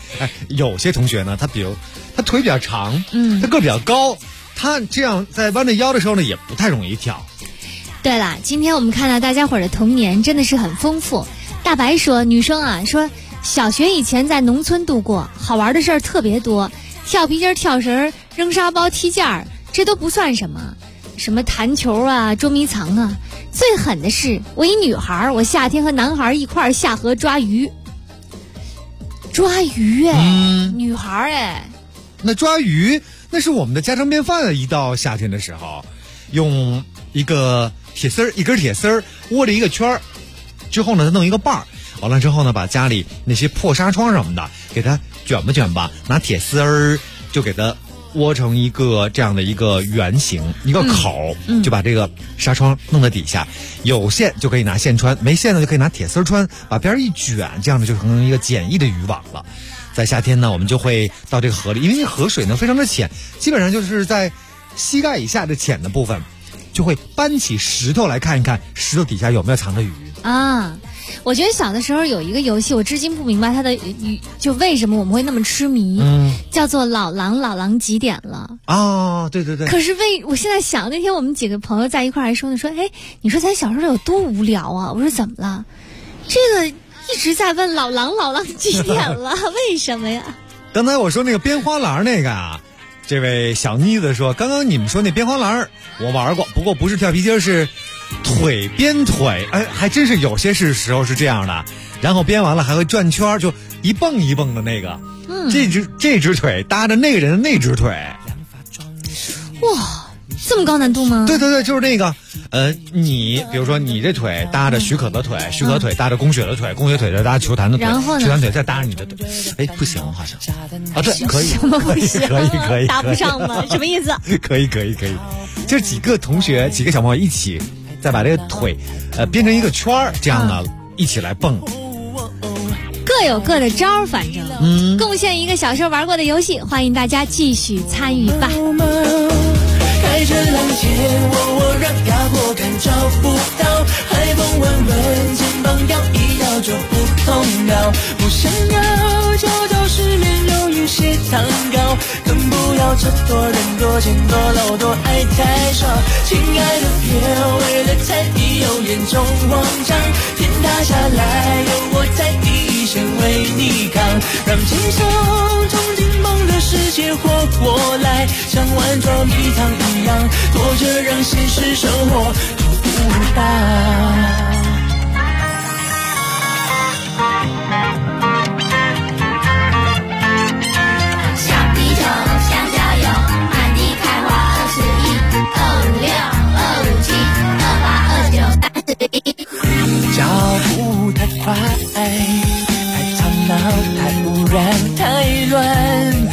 有些同学呢，他比如他腿比较长，他个比较高，他这样在弯着腰的时候呢，也不太容易跳。 对了，今天我们看到大家伙儿的童年真的是很丰富。大白说，女生啊说，小学以前在农村度过，好玩的事儿特别多，跳皮筋、跳绳、扔沙包、踢毽儿，这都不算什么。什么弹球啊，捉迷藏啊，最狠的是我一女孩，我夏天和男孩一块儿下河抓鱼。抓鱼女孩那抓鱼那是我们的家常便饭。一到夏天的时候，用一个铁丝儿，一根铁丝儿窝着一个圈儿，之后呢再弄一个把儿，完了之后呢把家里那些破纱窗什么的给它卷吧，拿铁丝儿就给它窝成一个这样的一个圆形一个口，就把这个纱窗弄在底下，有线就可以拿线穿，没线呢就可以拿铁丝穿，把边一卷，这样呢就成成一个简易的渔网了。在夏天呢，我们就会到这个河里，因为河水呢非常的浅，基本上就是在膝盖以下的浅的部分，就会搬起石头来看一看石头底下有没有藏着鱼啊。我觉得小的时候有一个游戏，我至今不明白它的就为什么我们会那么痴迷，叫做老狼几点了啊？对对对。 可是我现在想，那天我们几个朋友在一块儿还说呢，说哎，你说咱小时候有多无聊啊？我说怎么了？这个一直在问老狼几点了？为什么呀？ 刚才我说那个编花篮那个啊，这位小妮子说，刚刚你们说那编花篮我玩过，不过不是跳皮筋，是腿编腿。哎，还真是有些时候是这样的，然后编完了还会转圈，就一蹦一蹦的那个，这只腿搭着那个人的那只腿。 哇，这么高难度吗？ 对对对，就是那个。你比如说你这腿搭着许可的腿，许可腿搭着宫雪的腿，宫雪腿再搭着球坛的腿， 然后呢， 球坛腿再搭着你的腿。哎，不行好像啊，对，可以， 什么不行？ 可以， 搭不上吗？什么意思？ 可以，就是几个小朋友一起再把这个腿编成一个圈儿，这样呢一起来蹦。 各有各的招儿，反正贡献一个小时候玩过的游戏，欢迎大家继续参与吧。 开着蓝天，我让压迫感找不到，海风稳稳，肩膀摇一摇就不痛了。不想要久久失眠，由于血糖高，更不要这多人多钱多楼多爱太少。亲爱的，别为了猜疑有严重慌张，天塌下来有我在第一线为你扛，让轻松憧憬梦的世界活过来，像玩捉迷藏一样，拖着让现实生活做不到。 像啤酒，像加油，满地开花 21、26、27、28、29、31。脚步太快，太吵闹，太污染，太乱。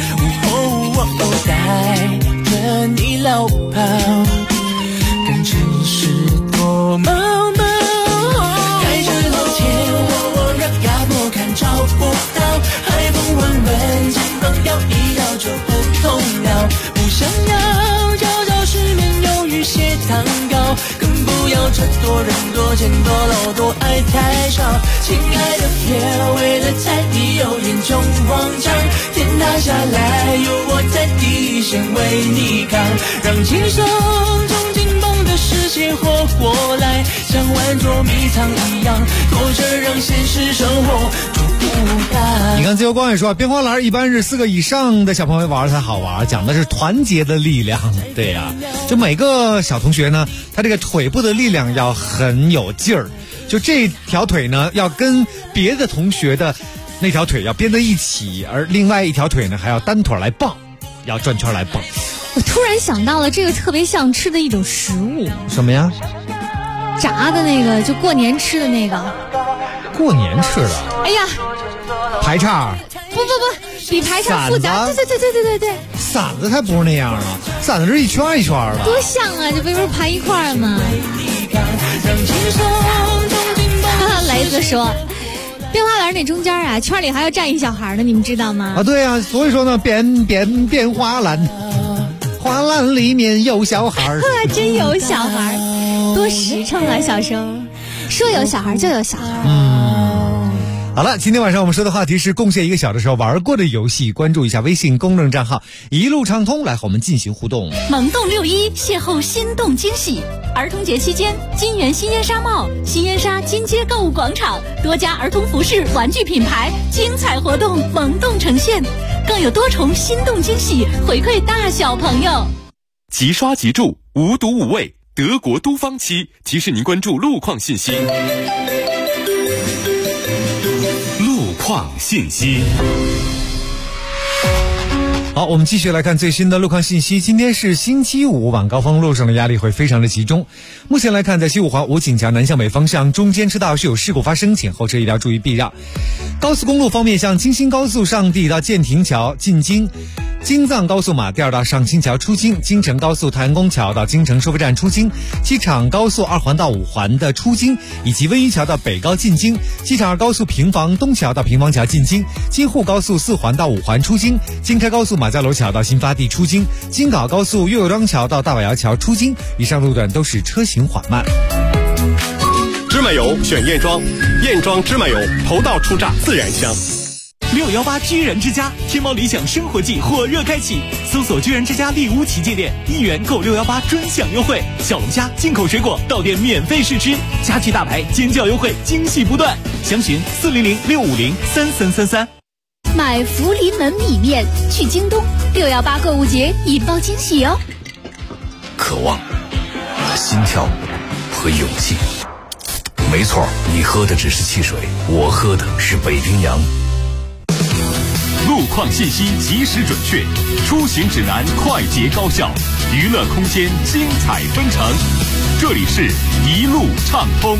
带着你lau跑，跟城市多茫茫。开着老天，我让压迫感找不到，海风稳稳，肩膀摇一摇就不痛了。不想要久久失眠，由于血糖高，更不要这多人多钱多楼多爱太少。亲爱的，别为了猜疑有严重慌张，天塌下来有我在第一线为你扛，让轻松憧憬梦的世界活过来，像玩捉迷藏一样，拖着让现实生活做不到。 你看自由光也说，编花篮一般是4个以上的小朋友玩才好玩，讲的是团结的力量。对呀，就每个小同学呢，他这个腿部的力量要很有劲儿，就这条腿呢要跟别的同学的那条腿要编在一起，而另外一条腿呢还要单腿来蹦，要转圈来蹦。 我突然想到了，这个特别像吃的一种食物。 什么呀？ 炸的那个，就过年吃的那个。 过年吃的？ 哎呀， 排叉？ 不，比排叉复杂。对。 馓子才不是那样啊，馓子是一圈一圈的。 多像啊，这不是排一块儿吗？雷子说，编花篮那中间啊，圈里还要站一小孩呢，你们知道吗？ 啊，对啊，所以说呢，编花篮，花篮里面有小孩真有小孩，多实诚啊！小生说有小孩就有小孩。 好了，今天晚上我们说的话题是贡献一个小的时候玩过的游戏，关注一下微信公众账号一路畅通来和我们进行互动。 萌动61邂逅心动惊喜，儿童节期间，金源新烟纱帽、新烟纱金街购物广场多家儿童服饰玩具品牌精彩活动萌动呈现，更有多重心动惊喜回馈大小朋友。 即刷即住，无毒无味，德国都芳漆提示您关注路况信息。路况信息。 好，我们继续来看最新的路况信息。今天是星期五，晚高峰路上的压力会非常的集中。目前来看，在西五环武警桥南向北方向中间车道是有事故发生，请后车一定要注意避让。高速公路方面，像京新高速上地到建亭桥进京，京藏高速马甸到上清桥出京，京承高速太阳宫桥到京承收费站出京，机场高速2环到5环的出京，以及温榆桥到北高进京，机场2高速平房东桥到平房桥进京，京沪高速4环到5环出京，京开高速马家楼桥到新发地出京，京港高速岳阳桥到大瓦窑桥出京，以上路段都是车行缓慢。 芝麻油选燕庄，燕庄芝麻油头道出榨自然香。 618居然之家天猫理想生活季火热开启，搜索居然之家丽屋旗舰店，1元购618专享优惠，小龙虾、进口水果到店免费试吃，家居大牌尖叫优惠惊喜不断，详询400-650-3333。 买福临门米面去京东，618购物节引爆惊喜哦！ 渴望、心跳和勇气。没错，你喝的只是汽水，我喝的是北冰洋。 路况信息及时准确，出行指南快捷高效，娱乐空间精彩纷呈。这里是一路畅通。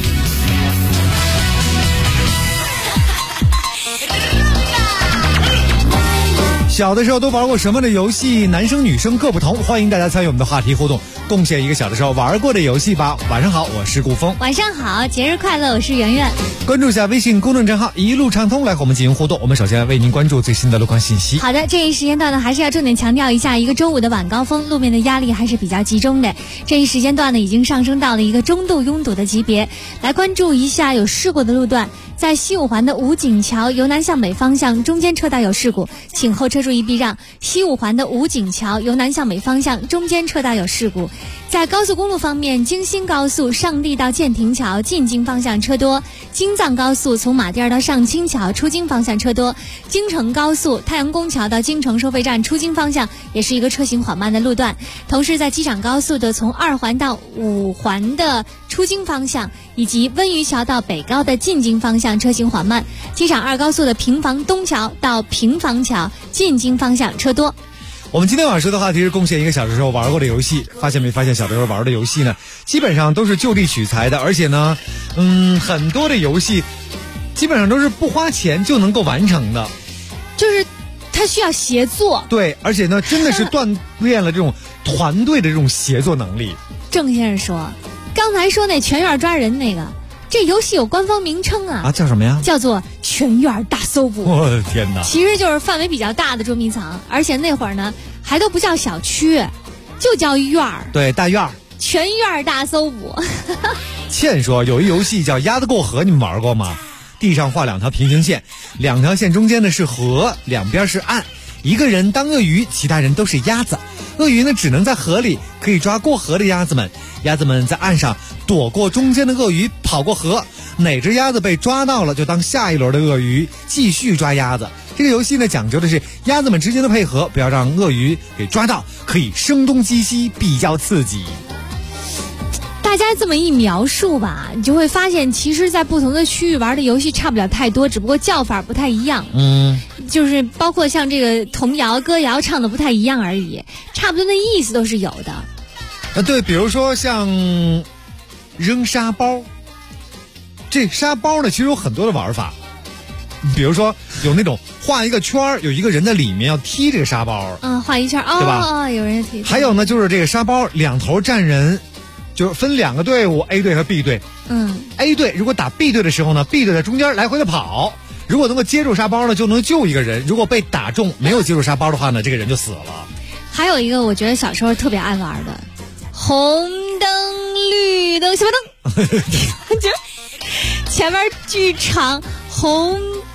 小的时候都玩过什么的游戏？男生女生各不同，欢迎大家参与我们的话题互动，贡献一个小的时候玩过的游戏吧。晚上好，我是顾峰。 晚上好，节日快乐，我是圆圆。 关注一下微信公众账号一路畅通来和我们进行互动。我们首先来为您关注最新的路况信息。 好的，这一时间段呢，还是要重点强调一下，一个周五的晚高峰，路面的压力还是比较集中的。这一时间段呢，已经上升到了一个中度拥堵的级别。来关注一下有事故的路段。在西五环的武警桥由南向北方向中间车道有事故，请后车注意避让。西五环的武警桥由南向北方向中间车道有事故。在高速公路方面，京新高速上地到建亭桥进京方向车多，京藏高速从马甸到上清桥出京方向车多，京承高速太阳宫桥到京承收费站出京方向也是一个车行缓慢的路段。同时在机场高速的从2环到5环的出京方向，以及温榆桥到北高的进京方向车行缓慢，机场2高速的平房东桥到平房桥进京方向车多。 我们今天晚上说的话题是贡献一个小的时候玩过的游戏。发现没发现，小的时候玩的游戏呢，基本上都是就地取材的，而且呢，很多的游戏基本上都是不花钱就能够完成的， 就是它需要协作。 对，而且呢，真的是锻炼了这种团队的这种协作能力。 郑先生说，刚才说那全院抓人那个，这游戏有官方名称啊， 叫什么呀？ 叫做全院大搜捕。 我的天哪！ 其实就是范围比较大的捉迷藏，而且那会儿呢还都不叫小区，就叫院儿。 对，大院儿。 全院大搜捕。 倩说有一游戏叫鸭子过河，你们玩过吗？地上画2条平行线，2条线中间呢是河，两边是岸，一个人当鳄鱼，其他人都是鸭子。鳄鱼呢只能在河里，可以抓过河的鸭子们。鸭子们在岸上躲过中间的鳄鱼，跑过河，哪只鸭子被抓到了，就当下一轮的鳄鱼继续抓鸭子。这个游戏呢讲究的是鸭子们之间的配合，不要让鳄鱼给抓到，可以声东击西，比较刺激。 大家这么一描述吧，你就会发现其实在不同的区域玩的游戏差不了太多，只不过叫法不太一样。就是包括像这个童谣歌谣唱的不太一样而已，差不多的意思都是有的。 对，比如说像扔沙包，这沙包呢其实有很多的玩法，比如说有那种画一个圈，有一个人在里面要踢这个沙包， 画一圈， 对吧？ 有人踢。 还有呢就是这个沙包两头站人，就是分2个队伍 A 队和 B 队。A 队如果打 B 队的时候呢， B 队在中间来回的跑，如果能够接住沙包呢，就能救一个人，如果被打中没有接住沙包的话呢，这个人就死了。 还有一个我觉得小时候特别爱玩的，红灯绿灯小白灯。就前面巨长，红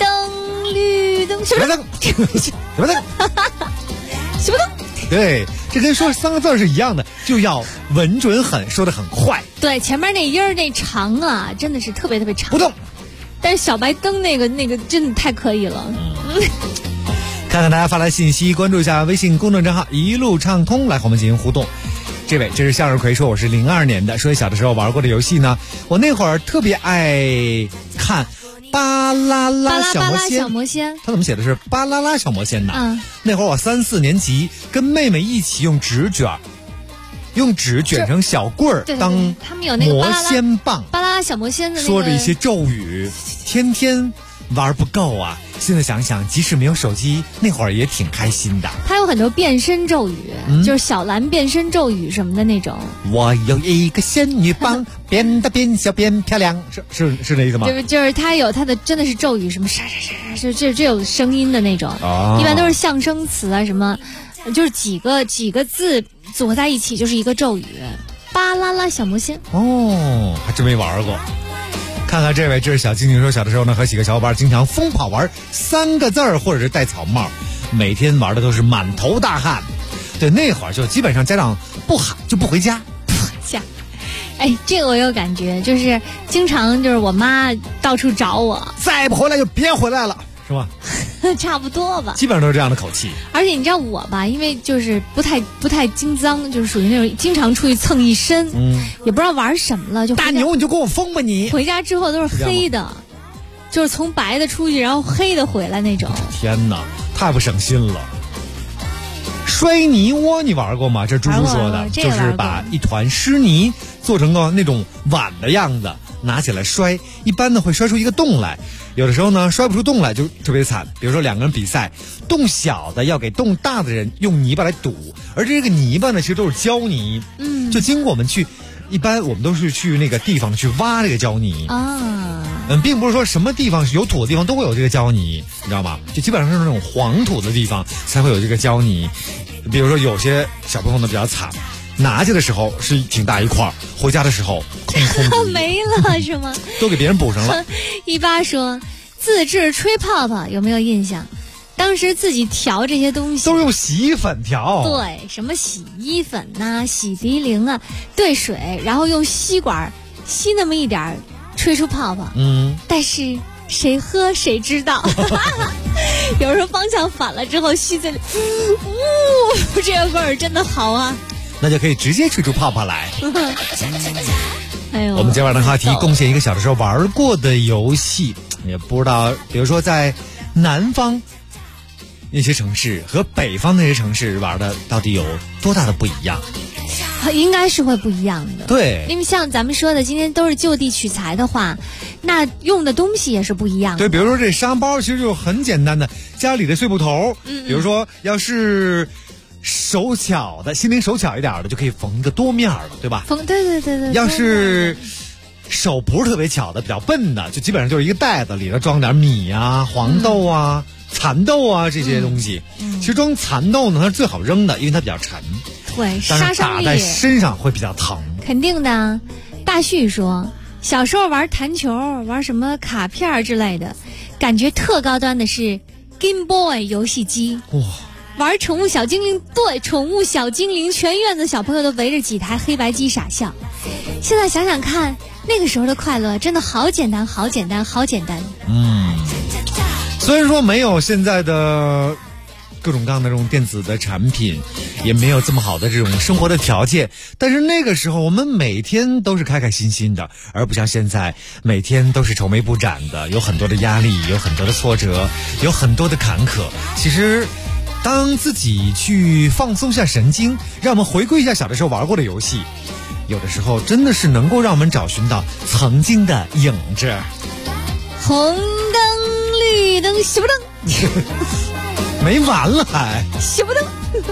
绿灯，什么灯？ 什么灯？ 什么灯？ 对，这跟说3个字是一样的，就要稳准狠，说得很快。 对，前面那音儿那长啊，真的是特别特别长。 不动。 但是小白灯那个真的太可以了。 看看大家发来信息，关注一下微信公众账号一路畅通，来和我们进行互动。这是向日葵说我是02年的，说小的时候玩过的游戏呢，我那会儿特别爱看巴啦啦小魔仙，他怎么写的是巴啦啦小魔仙呢？那会儿我3、4年级，跟妹妹一起用纸卷成小棍儿当他们有那个魔仙棒， 巴啦啦小魔仙的说着一些咒语，天天玩不够啊。现在想想，即使没有手机，那会儿也挺开心的。 它有很多变身咒语，就是小蓝变身咒语什么的那种。 我有一个仙女棒，变大变小变漂亮，是那意思吗？ 就是它有它的真的是咒语，什么沙沙沙，这有声音的那种，一般都是象声词啊，什么就是几个字组合在一起就是一个咒语。巴啦啦小魔仙还真没玩过。看看这位，这是小精灵说，小的时候呢和几个小伙伴经常疯跑玩3个字或者是戴草帽，每天玩的都是满头大汗。对，那会儿就基本上家长不喊就不回家。 这个我有感觉，就是经常就是我妈到处找我， 再不回来就别回来了，是吧？ 差不多吧， 基本上都是这样的口气。 而且你知道我吧，因为就是不太经脏，就是属于那种经常出去蹭一身，也不知道玩什么了，就大牛你就给我疯吧你！ 回家之后都是黑的，就是从白的出去，然后黑的回来那种。 天哪，太不省心了。摔泥窝你玩过吗？这猪猪说的，就是把一团湿泥做成个那种碗的样子，拿起来摔，一般呢会摔出一个洞来，有的时候呢摔不出洞来就特别惨。比如说2个人比赛，洞小的要给洞大的人用泥巴来堵，而这个泥巴呢其实都是胶泥，就经过我们去，一般我们都是去那个地方去挖这个胶泥啊，并不是说什么地方有土的地方都会有这个胶泥，你知道吗？就基本上是那种黄土的地方才会有这个胶泥。比如说有些小朋友呢比较惨，拿去的时候是挺大一块，回家的时候空空没了是吗？ 都给别人补上了。 18说自制吹泡泡有没有印象？当时自己调这些东西都用洗衣粉调， 对，什么洗衣粉啊、洗涤灵啊，兑水，然后用吸管吸那么一点，吹出泡泡。但是谁喝谁知道。有时候方向反了之后吸嘴里，这个味儿真的好啊， 那就可以直接吹出泡泡来。 哎呦， 我们今晚的话题贡献一个小的时候玩过的游戏，也不知道比如说在南方那些城市和北方那些城市玩的到底有多大的不一样？ 应该是会不一样的。 对， 因为像咱们说的今天都是就地取材的话，那用的东西也是不一样的。 对，比如说这沙包其实就很简单的，家里的碎布头，比如说要是手巧的，心灵手巧一点的，就可以缝一个多面的，对吧？ 对。 要是手不是特别巧的，比较笨的，就基本上就是一个袋子，里头装点米啊、黄豆啊、蚕豆啊这些东西。其实装蚕豆呢，它是最好扔的，因为它比较沉。 对，杀伤力打在身上会比较疼。 肯定的。大旭说，小时候玩弹球、玩什么卡片之类的，感觉特高端的是 Game Boy 游戏机。哇！玩宠物小精灵，对，宠物小精灵，全院子小朋友都围着几台黑白机傻笑。现在想想看，那个时候的快乐真的好简单，好简单，好简单。 虽然说没有现在的各种各样的这种电子的产品，也没有这么好的这种生活的条件，但是那个时候我们每天都是开开心心的，而不像现在每天都是愁眉不展的，有很多的压力，有很多的挫折，有很多的坎坷。其实当自己去放松下神经，让我们回归一下小的时候玩过的游戏，有的时候真的是能够让我们找寻到曾经的影子。 红灯绿灯熄不灯没完了还熄不灯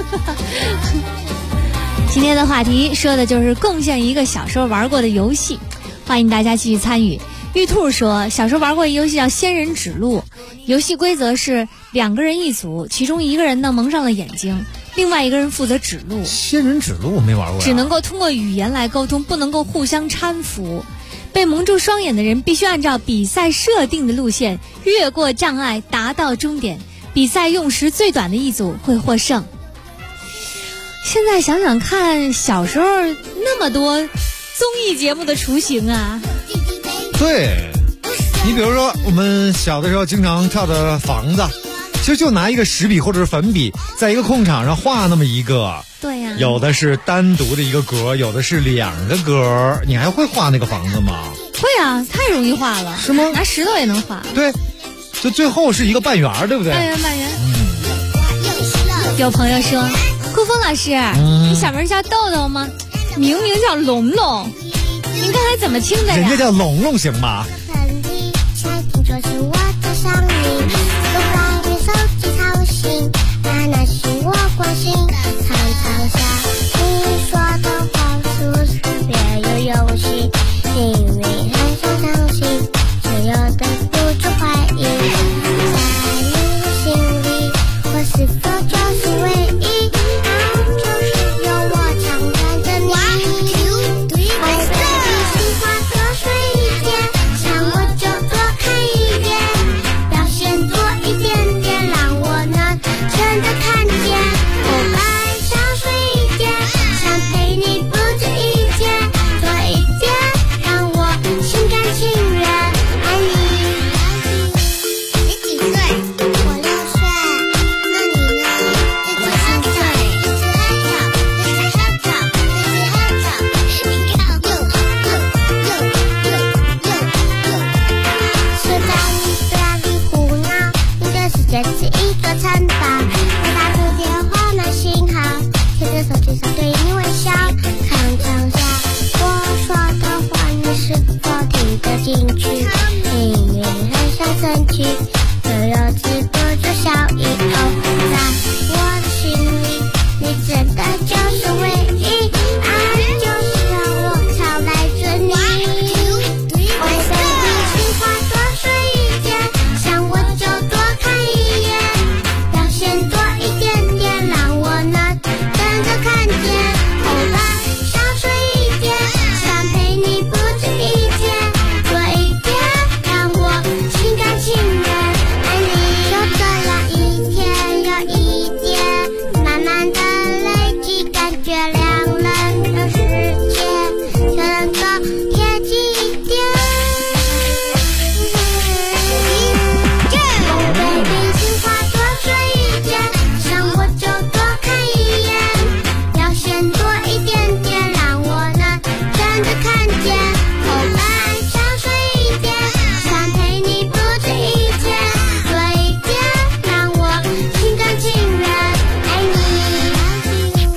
今天的话题说的就是贡献一个小时候玩过的游戏，欢迎大家继续参与。玉兔说，小时候玩过一游戏叫仙人指路，游戏规则是2个人一组，其中一个人呢蒙上了眼睛，另外一个人负责指路。 仙人指路我没玩过， 只能够通过语言来沟通，不能够互相搀扶。 被蒙住双眼的人必须按照比赛设定的路线越过障碍达到终点，比赛用时最短的一组会获胜。现在想想看，小时候那么多综艺节目的雏形啊。 对，你比如说我们小的时候经常跳的房子，其实就拿一个石笔或者是粉笔在一个空场上画那么一个。 对呀， 有的是单独的一个格，有的是2个格。你还会画那个房子吗？ 会啊，太容易画了。 是吗？ 拿石头也能画。 对，就最后是一个半圆，对不对？ 半圆。有朋友说，顾峰老师，你小名叫豆豆吗？明明叫龙龙，您刚才怎么听的呀？ 人家叫龙龙行吗？ 那是我关心，常常想你说的话，是特别有用心，因为很想相信，所有的不住怀疑，在你的心里，我是否就是唯一？爱就是有我常看着你，我被你心花多睡一点，想我就多看一点，表现多一点点，让我能真的看见。我爱想睡一点，想陪你不止一天，多一点，让我心甘情愿爱你。你几岁？我6岁。那你呢？我2岁。一直很吵，一直很吵，一直很吵。你看我，睡在你嘴里胡闹，你的世界是一座城堡。我打着电话拿信号，贴着手机上对你微笑，常常想我说的话，你是否听得进去？明明很想生气，就有止不住笑意。哦，在我的心里，你真的就是唯一，爱就是让我常赖着你。我被你心花多睡一点，想我就多看一眼，表现多一点点，让我能真的看见。偶尔想睡一点，想陪你不止一天，多一点，让我心甘情愿爱你。就这样一天又一天，慢慢的累积，感觉两人的世界就能够贴近一点。我被你心花多睡一点，想我就多看一眼，表现多一点点，让我能真的看见。偶尔想睡一点，想陪你不止一天，多一点，让我心甘情愿爱你。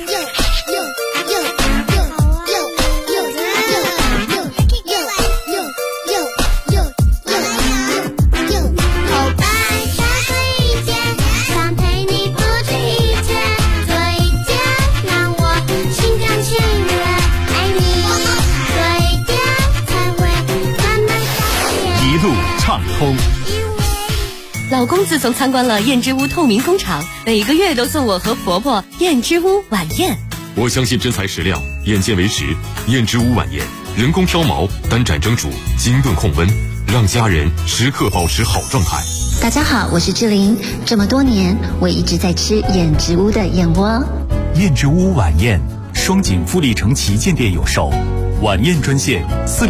偶尔想睡一点，想陪你不止一天，多一点，让我心甘情愿爱你，多一点，才会慢慢发现。 一路畅通。老公自从参观了燕之屋透明工厂，每个月都送我和婆婆燕之屋晚宴。 我相信真材实料，眼见为实。燕之屋晚宴，人工挑毛，单盏蒸煮，精炖控温，让家人时刻保持好状态。 大家好，我是志玲。这么多年，我一直在吃燕之屋的燕窝。 燕之屋晚宴，双井富力城旗舰店有售。晚宴专线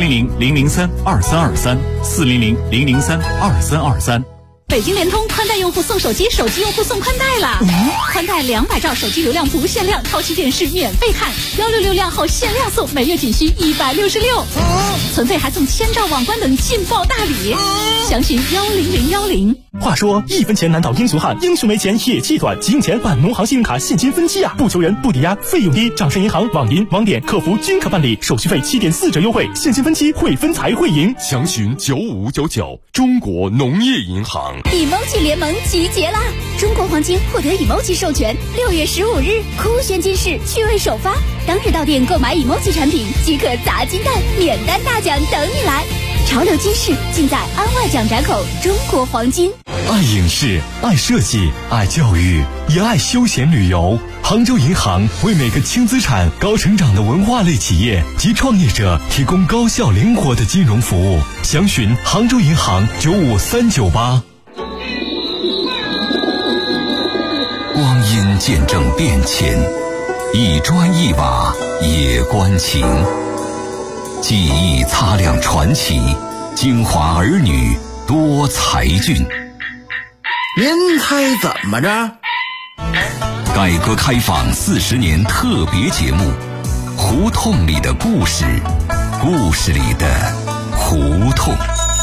：400-003-2323，400-003-2323。 北京联通宽带用户送手机，手机用户送宽带了。宽带200兆手机流量不限量，超级电视免费看，166量后限量送，每月仅需166。存费还送1000兆网关等劲爆大礼，详询10010。 话说1分钱难倒英雄汉，英雄没钱也气短，急用钱办农行信用卡现金分期啊！不求人，不抵押，费用低，掌上银行、网银、网点、客服均可办理，手续费7.4折优惠，现金分期会分财会赢。 详询9599，中国农业银行。 emoji 联盟集结啦！中国黄金获得 emoji 授权，6月15日酷炫金市趣味首发，当日到店购买 emoji 产品即可砸金蛋，免单大奖等你来！潮流金市尽在安外奖闸口中国黄金。 爱影视，爱设计，爱教育，也爱休闲旅游。杭州银行为每个轻资产、高成长的文化类企业及创业者提供高效灵活的金融服务。详询杭州银行95398。 光阴见证变迁，一砖一瓦也关情。记忆擦亮传奇，京华儿女多才俊。 您猜怎么着？ 改革开放40年特别节目，胡同里的故事，故事里的胡同。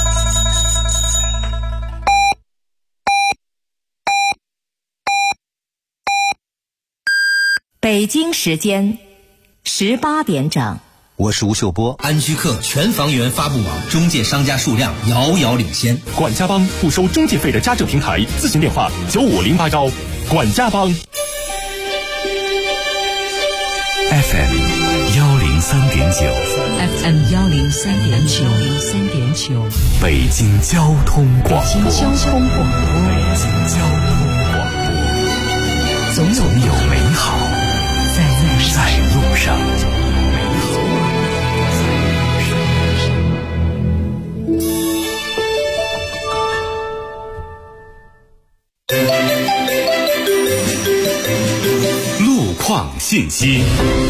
北京时间18点整。 我是吴秀波。安居客全房源发布网中介商家数量遥遥领先。 管家帮不收中介费的家政平台，咨询电话9508管家帮。 FM 103.9 FM 103.9 北京交通广播。 北京交通广播， 总有美好在路上。 路况信息。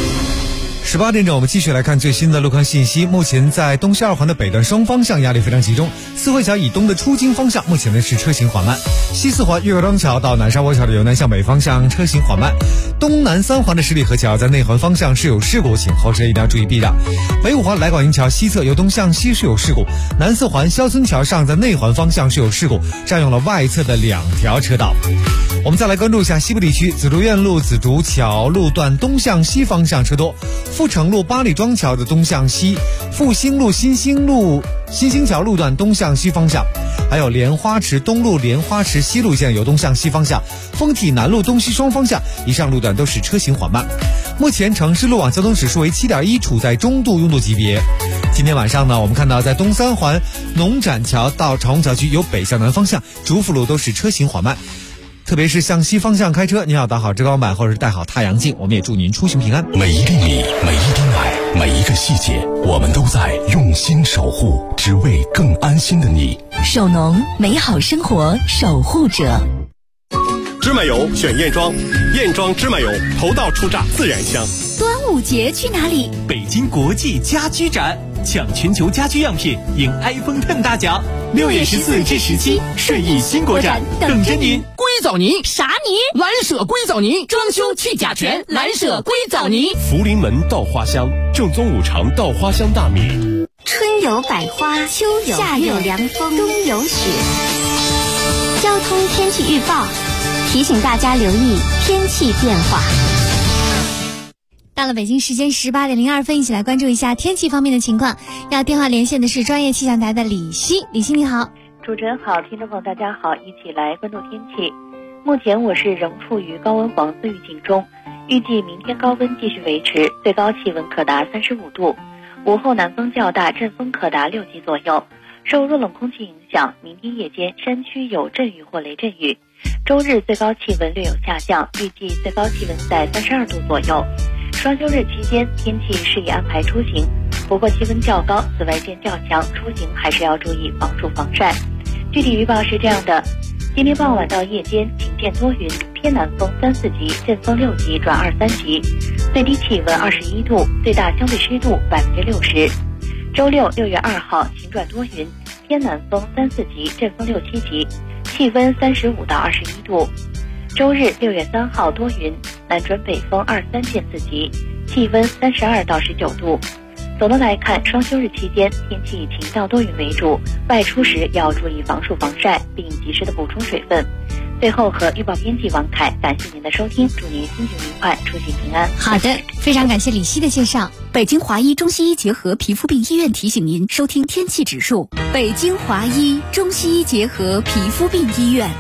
18点整，我们继续来看最新的路况信息。目前在东西二环的北段双方向压力非常集中，四惠桥以东的出京方向目前呢是车行缓慢，西四环岳各庄桥到南沙窝桥的由南向北方向车行缓慢，东南三环的十里河桥在内环方向是有事故，请后车一定要注意避让。北五环来广营桥西侧由东向西是有事故，南四环肖村桥上在内环方向是有事故，占用了外侧的2条车道。我们再来关注一下西部地区，紫竹院路紫竹桥路段东向西方向车多，阜成路八里庄桥的东向西，复兴路新兴桥路段东向西方向，还有莲花池东路莲花池西路线由东向西方向，丰体南路东西双方向以上路段都是车行缓慢。目前城市路网交通指数为7.1，处在中度拥堵级别。今天晚上呢，我们看到在东三环农展桥到长虹桥区由北向南方向，主辅路都是车行缓慢。特别是向西方向开车，您要打好遮光板或者是戴好太阳镜。我们也祝您出行平安。 每一粒米，每一滴奶，每一个细节，我们都在用心守护，只为更安心的你。 首农，美好生活守护者。 芝麻油选燕庄，燕庄芝麻油头道出榨自然香。 端午节去哪里？ 北京国际家居展，抢全球家居样品，赢 iPhone X 大奖。6月14至17，顺义新国展等着您。 硅藻泥啥泥？ 蓝舍硅藻泥，装修去甲醛，蓝舍硅藻泥。 福临门稻花香，正宗5常稻花香大米。 春有百花，秋有夏有凉风，冬有雪。交通天气预报提醒大家留意天气变化。 到了北京时间18点02分，一起来关注一下天气方面的情况。要电话连线的是专业气象台的李希。李希你好。 主持人好，听众朋友大家好，一起来关注天气。目前我市仍处于高温黄色预警中，预计明天高温继续维持，最高气温可达35度。午后南风较大，阵风可达6级左右。受弱冷空气影响，明天夜间山区有阵雨或雷阵雨。周日最高气温略有下降，预计最高气温在32度左右。双休日期间天气适宜安排出行，不过气温较高，紫外线较强，出行还是要注意防暑防晒。具体预报是这样的：今天傍晚到夜间晴间多云，偏南风3、4级，阵风6级转2、3级，最低气温21度，最大相对湿度60%。周六6月2号晴转多云，偏南风3、4级，阵风6、7级，气温35到21度。周日6月3号多云，南转北风2、3见4级，气温32到19度。总的来看，双休日期间天气以晴到多云为主，外出时要注意防暑防晒，并及时的补充水分。最后和预报编辑王凯，感谢您的收听，祝您心情愉快，出行平安。 好的，非常感谢李希的介绍。 北京华医中西医结合皮肤病医院提醒您收听天气指数。北京华医中西医结合皮肤病医院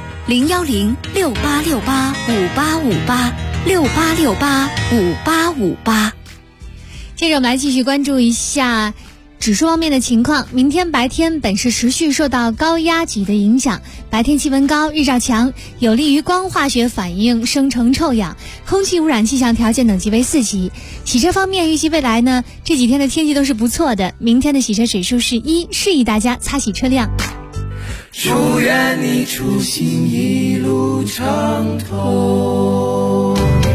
，010-6868-5858，6868-5858。 接着我们来继续关注一下指数方面的情况，明天白天本市持续受到高压脊的影响，白天气温高，日照强，有利于光化学反应生成臭氧，空气污染气象条件等级为4级。洗车方面，预计未来呢这几天的天气都是不错的，明天的洗车指数是1，示意大家擦洗车辆。 祝愿你出行一路畅通。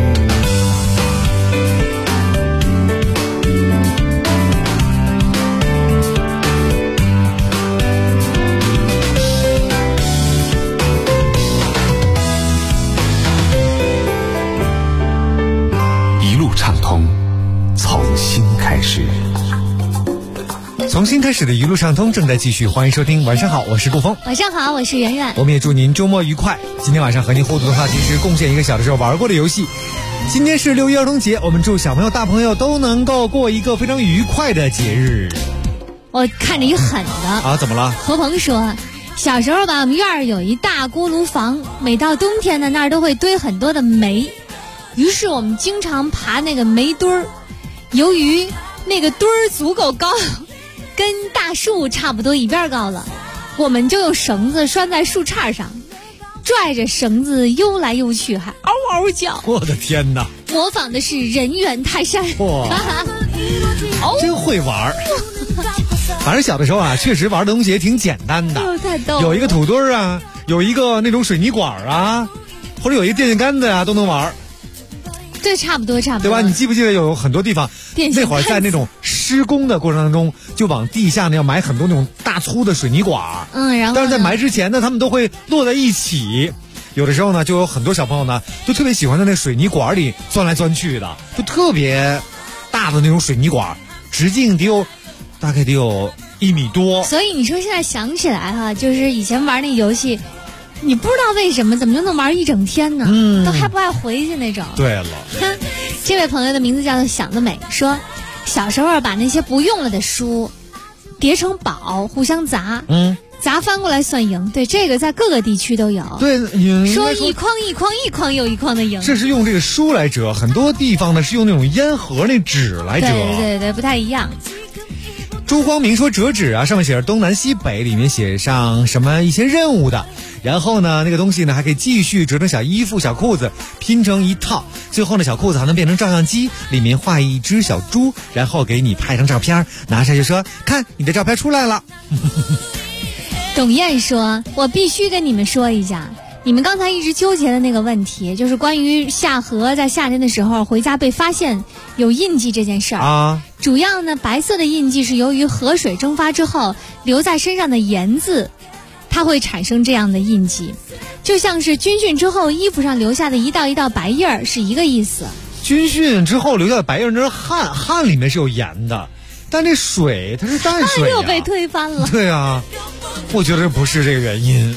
一路畅通，从新开始。 从新开始的一路畅通正在继续，欢迎收听。晚上好，我是顾峰。 晚上好，我是圆圆。 我们也祝您周末愉快。今天晚上和您互动的话题是贡献一个小的时候玩过的游戏。今天是6一儿童节，我们祝小朋友大朋友都能够过一个非常愉快的节日。 我看着一狠的啊，怎么了？ 何鹏说，小时候吧，我们院儿有一大锅炉房，每到冬天呢，那儿都会堆很多的煤，于是我们经常爬那个煤堆儿，由于那个堆儿足够高，跟大树差不多一边高了，我们就用绳子拴在树杈上，拽着绳子悠来悠去，还嗷嗷叫。 我的天哪！ 模仿的是人猿泰山。 哇，真会玩。反正小的时候啊，确实玩的东西也挺简单的， 太逗了。 有一个土堆儿啊，有一个那种水泥管啊，或者有一个电线杆子啊，都能玩。 对，差不多， 对吧？你记不记得有很多地方那会儿在那种施工的过程当中，就往地下呢要埋很多那种大粗的水泥管， 然后但是在埋之前呢，他们都会摞在一起。有的时候呢，就有很多小朋友呢，就特别喜欢在那水泥管里钻来钻去的，就特别大的那种水泥管，直径大概得有1米多。 所以你说现在想起来哈，就是以前玩那游戏，你不知道为什么怎么就能玩一整天呢？都还不爱回去那种。 对了， 这位朋友的名字叫做想得美，说小时候把那些不用了的书叠成宝，互相砸，砸翻过来算赢。对，这个在各个地区都有。 对， 说一筐又一筐的赢。 这是用这个书来折，很多地方呢是用那种烟盒那纸来折。 对，不太一样。 朱光明说折纸啊，上面写着东南西北，里面写上什么一些任务的，然后呢那个东西呢还可以继续折成小衣服小裤子，拼成一套，最后呢小裤子还能变成照相机，里面画一只小猪，然后给你拍张照片，拿上就说看你的照片出来了。 董燕说，我必须跟你们说一下，你们刚才一直纠结的那个问题，就是关于夏荷在夏天的时候回家被发现有印记这件事儿啊。 主要呢，白色的印记是由于河水蒸发之后留在身上的盐渍，它会产生这样的印记，就像是军训之后衣服上留下的一道一道白印儿是一个意思。 军训之后留下的白印儿，那是汗里面是有盐的，但这水它是淡水又被推翻了。 对啊，我觉得不是这个原因。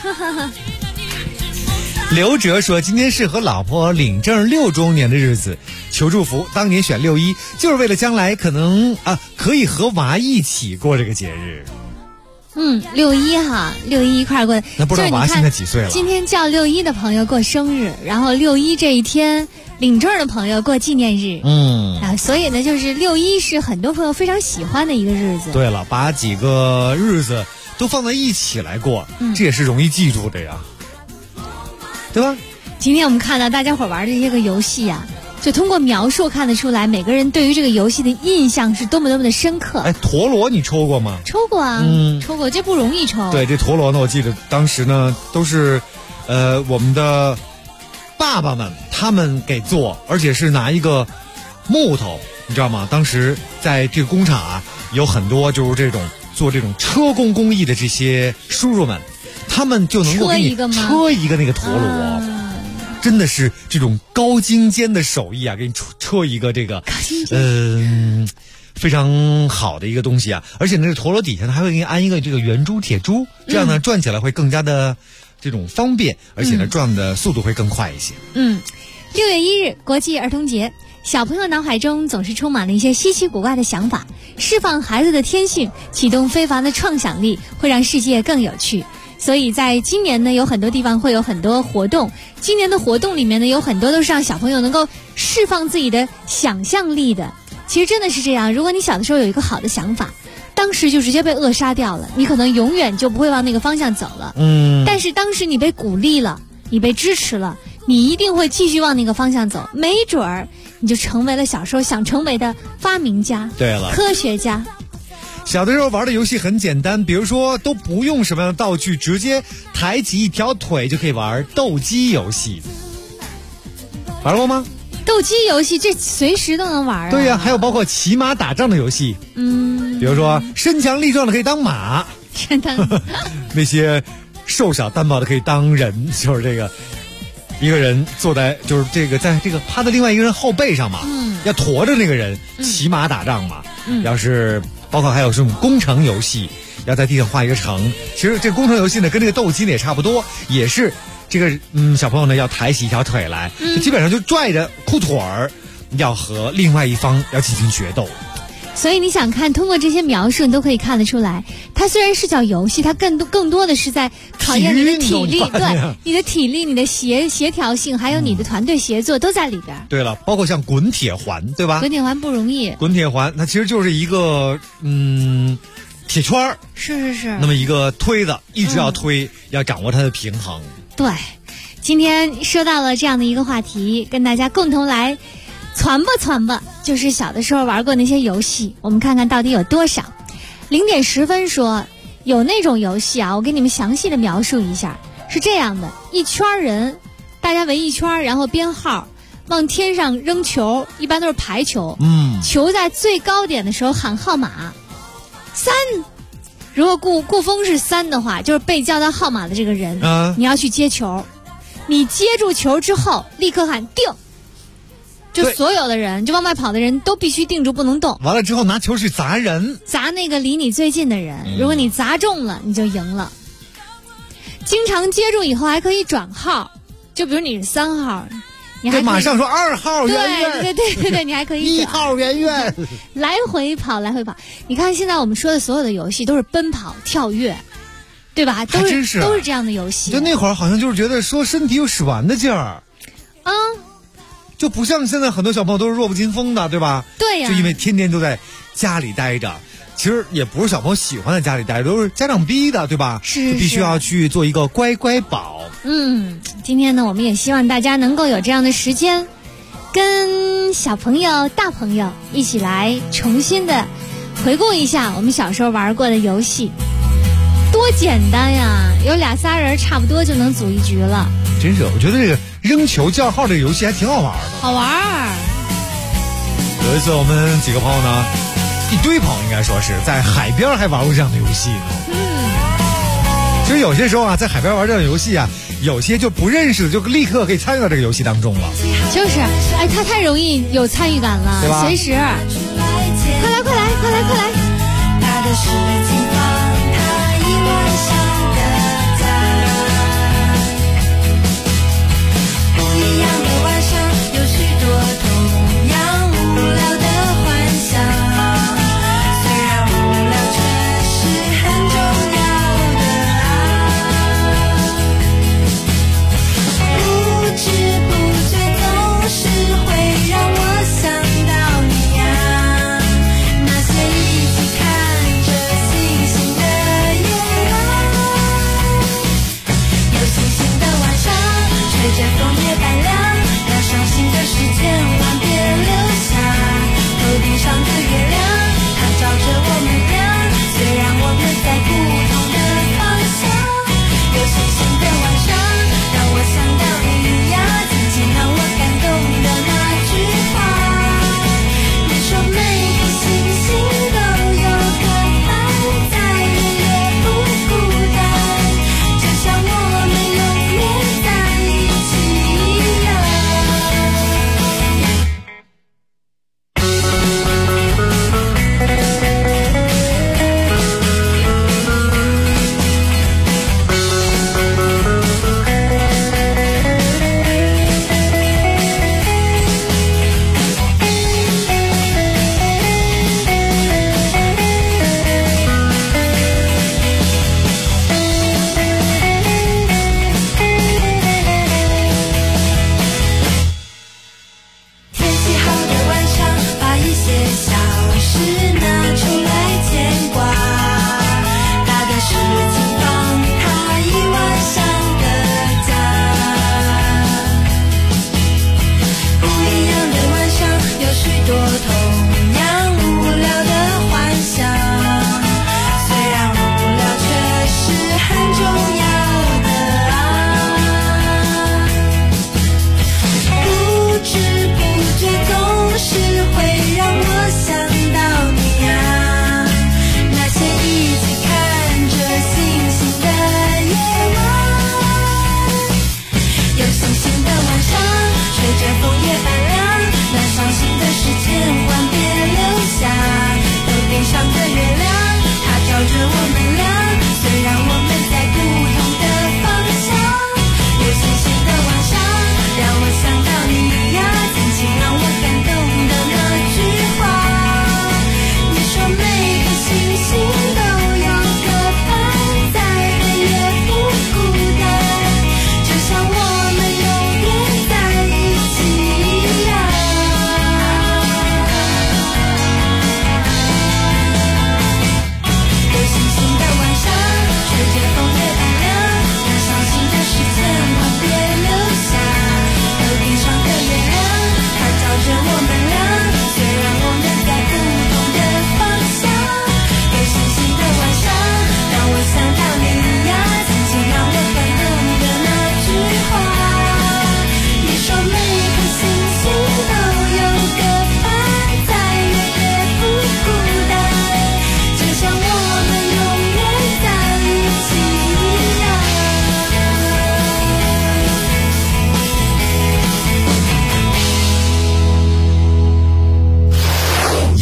刘哲说，今天是和老婆领证6周年的日子，求祝福。当年选6一，就是为了将来可能可以和娃一起过这个节日。 6一哈，6一一块儿过的。 那不知道娃现在几岁了？ 今天叫6一的朋友过生日，然后6一这一天领证的朋友过纪念日。所以呢，就是6一是很多朋友非常喜欢的一个日子。 对了，把几个日子都放在一起来过，这也是容易记住的呀。对吧？ 今天我们看到大家伙玩的这些个游戏啊，就通过描述看得出来，每个人对于这个游戏的印象是多么多么的深刻。 陀螺你抽过吗？ 抽过啊，抽过，这不容易抽。 对，这陀螺呢，我记得当时呢都是，我们的爸爸们他们给做，而且是拿一个木头，你知道吗？当时在这个工厂啊，有很多就是这种做这种车工工艺的这些叔叔们。他们就能够给你车一个那个陀螺，真的是这种高精尖的手艺啊，给你车一个这个，非常好的一个东西啊。而且那个陀螺底下呢，还会给你安一个这个圆珠、铁珠，这样呢转起来会更加的这种方便，而且呢转的速度会更快一些。 6月1日，国际儿童节。小朋友脑海中总是充满了一些稀奇古怪的想法，释放孩子的天性，启动非凡的创想力，会让世界更有趣。所以在今年呢，有很多地方会有很多活动。今年的活动里面呢，有很多都是让小朋友能够释放自己的想象力的。其实真的是这样，如果你小的时候有一个好的想法， 当时就直接被扼杀掉了，你可能永远就不会往那个方向走了。但是当时你被鼓励了，你被支持了，你一定会继续往那个方向走，没准儿你就成为了小时候想成为的发明家， 对了， 科学家。 小的时候玩的游戏很简单，比如说都不用什么样的道具，直接抬起一条腿就可以玩斗鸡游戏。玩过吗？ 斗鸡游戏这随时都能玩啊。 对呀，还有包括骑马打仗的游戏。比如说身强力壮的可以当马，那些瘦小单薄的可以当人，就是这个一个人坐在就是这个在这个趴在另外一个人后背上嘛，要驮着那个人骑马打仗嘛。要是包括还有这种工程游戏，要在地上画一个城。其实这工程游戏呢，跟这个斗鸡呢也差不多，也是这个小朋友呢要抬起一条腿来，基本上就拽着裤腿儿，要和另外一方要进行决斗。 所以你想看，通过这些描述，你都可以看得出来，它虽然是叫游戏，它更多的是在考验你的体力，对，你的体力、你的协调性，还有你的团队协作都在里边。 对了，包括像滚铁环，对吧？ 滚铁环不容易。 滚铁环它其实就是一个铁圈儿， 是那么一个推子，一直要推，要掌握它的平衡。 对，今天说到了这样的一个话题，跟大家共同来传吧，就是小的时候玩过那些游戏，我们看看到底有多少。0点10分说有那种游戏啊，我给你们详细的描述一下，是这样的：一圈人，大家围一圈，然后编号，往天上扔球，一般都是排球。球在最高点的时候喊号码3。如果顾风是3的话，就是被叫到号码的这个人，你要去接球，你接住球之后立刻喊定。就所有的人，就往外跑的人都必须定住，不能动。 完了之后拿球去砸人， 砸那个离你最近的人。如果你砸中了，你就赢了。经常接住以后还可以转号，就比如你是3号，你还马上说2号圆圆， 对，你还可以 1号圆圆， 来回跑。你看现在我们说的所有的游戏都是奔跑、跳跃，对吧？都是这样的游戏。 就那会儿好像就是觉得说身体有使完的劲儿，就不像现在很多小朋友都是弱不禁风的，对吧？ 对呀， 就因为天天都在家里待着，其实也不是小朋友喜欢在家里待着，都是家长逼的，对吧？ 是必须要去做一个乖乖宝。 今天呢，我们也希望大家能够有这样的时间，跟小朋友、大朋友一起来重新的回顾一下我们小时候玩过的游戏，多简单呀！有2、3人差不多就能组一局了。 真是，我觉得这个扔球叫号这个游戏还挺好玩的。 好玩。 有一次我们几个朋友呢，一堆朋友应该说是在海边还玩过这样的游戏呢。其实有些时候啊，在海边玩这样的游戏啊，有些就不认识的就立刻可以参与到这个游戏当中了。 就是，他太容易有参与感了， 对吧？ 随时，快来！他的世界放他一晚上的假，不一样的晚上，有许多同样无聊的幻想。虽然无聊，却是很重要的啊。不知不觉总是会让我想到你呀，那些一起看着星星的夜晚，有星星的晚上，吹着枫叶般凉，要伤心的事千万别留下。头顶上的月亮，它照着我们俩，虽然我们在不同的方向。有星星的晚上，让我想到你呀，曾经让我感动的那句话。你说每个星星都有个伴，再远也不孤单，就像我们永远在一起一样。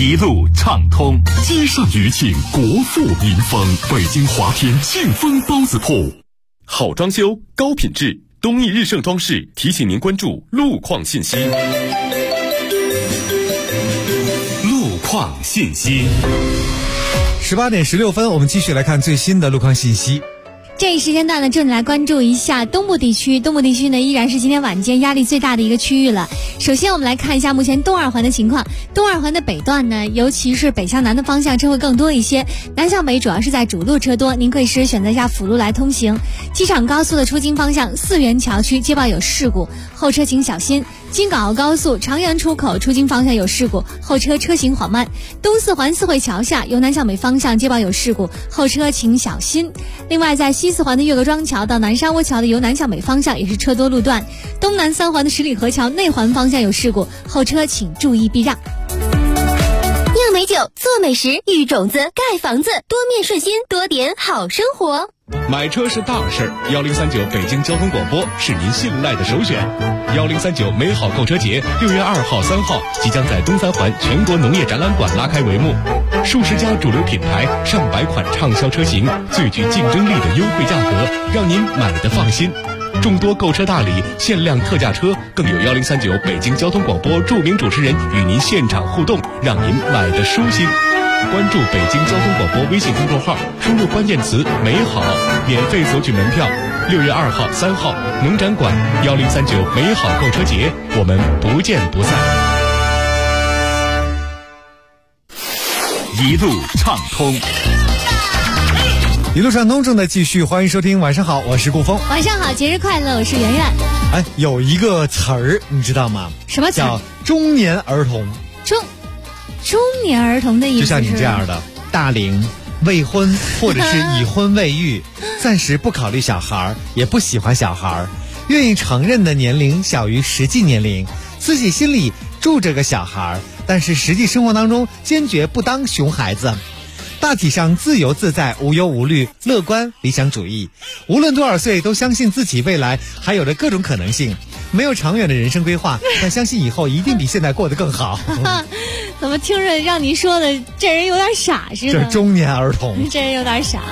一路畅通，街上余庆，国富民丰。北京华天庆丰包子铺， 好装修，高品质。东义日盛装饰提醒您关注路况信息。 路况信息。 18点16分，我们继续来看最新的路况信息。 这一时间段呢，重点来关注一下东部地区。东部地区呢，依然是今天晚间压力最大的一个区域了。首先，我们来看一下目前东二环的情况。东二环的北段呢，尤其是北向南的方向车会更多一些，南向北主要是在主路车多，您可以试选择一下辅路来通行。机场高速的出京方向，四元桥区接报有事故，后车请小心。京港澳高速长阳出口出京方向有事故，后车车行缓慢。东四环四惠桥下由南向北方向接报有事故，后车请小心。另外，在西四环的岳各庄桥到南沙窝桥的由南向北方向也是车多路段。东南三环的十里河桥内环方向有事故，后车请注意避让。 酿美酒，做美食，育种子，盖房子，多面顺心，多点好生活。 买车是大事儿，1039北京交通广播是您信赖的首选。1039美好购车节6月2号、3号即将在东三环全国农业展览馆拉开帷幕，数十家主流品牌、上百款畅销车型，最具竞争力的优惠价格，让您买得放心。众多购车大礼、限量特价车，更有1039北京交通广播著名主持人与您现场互动，让您买得舒心。关注北京交通广播微信公众号，输入关键词“美好”，免费索取门票。6月2号、3号，农展馆1039美好购车节，我们不见不散。 一路畅通。 一路畅通正在继续，欢迎收听。晚上好，我是顾峰。 晚上好，节日快乐，我是圆圆。 哎，有一个词儿你知道吗？ 什么词？ 叫中年儿童。 中年儿童的意思是， 就像你这样的大龄、未婚或者是已婚未育，暂时不考虑小孩，也不喜欢小孩，愿意承认的年龄小于实际年龄，自己心里住着个小孩，但是实际生活当中坚决不当熊孩子。大体上自由自在，无忧无虑，乐观理想主义，无论多少岁都相信自己未来还有着各种可能性，没有长远的人生规划，但相信以后一定比现在过得更好。 怎么听着让你说的这人有点傻似的？ 这是中年儿童， 这人有点傻。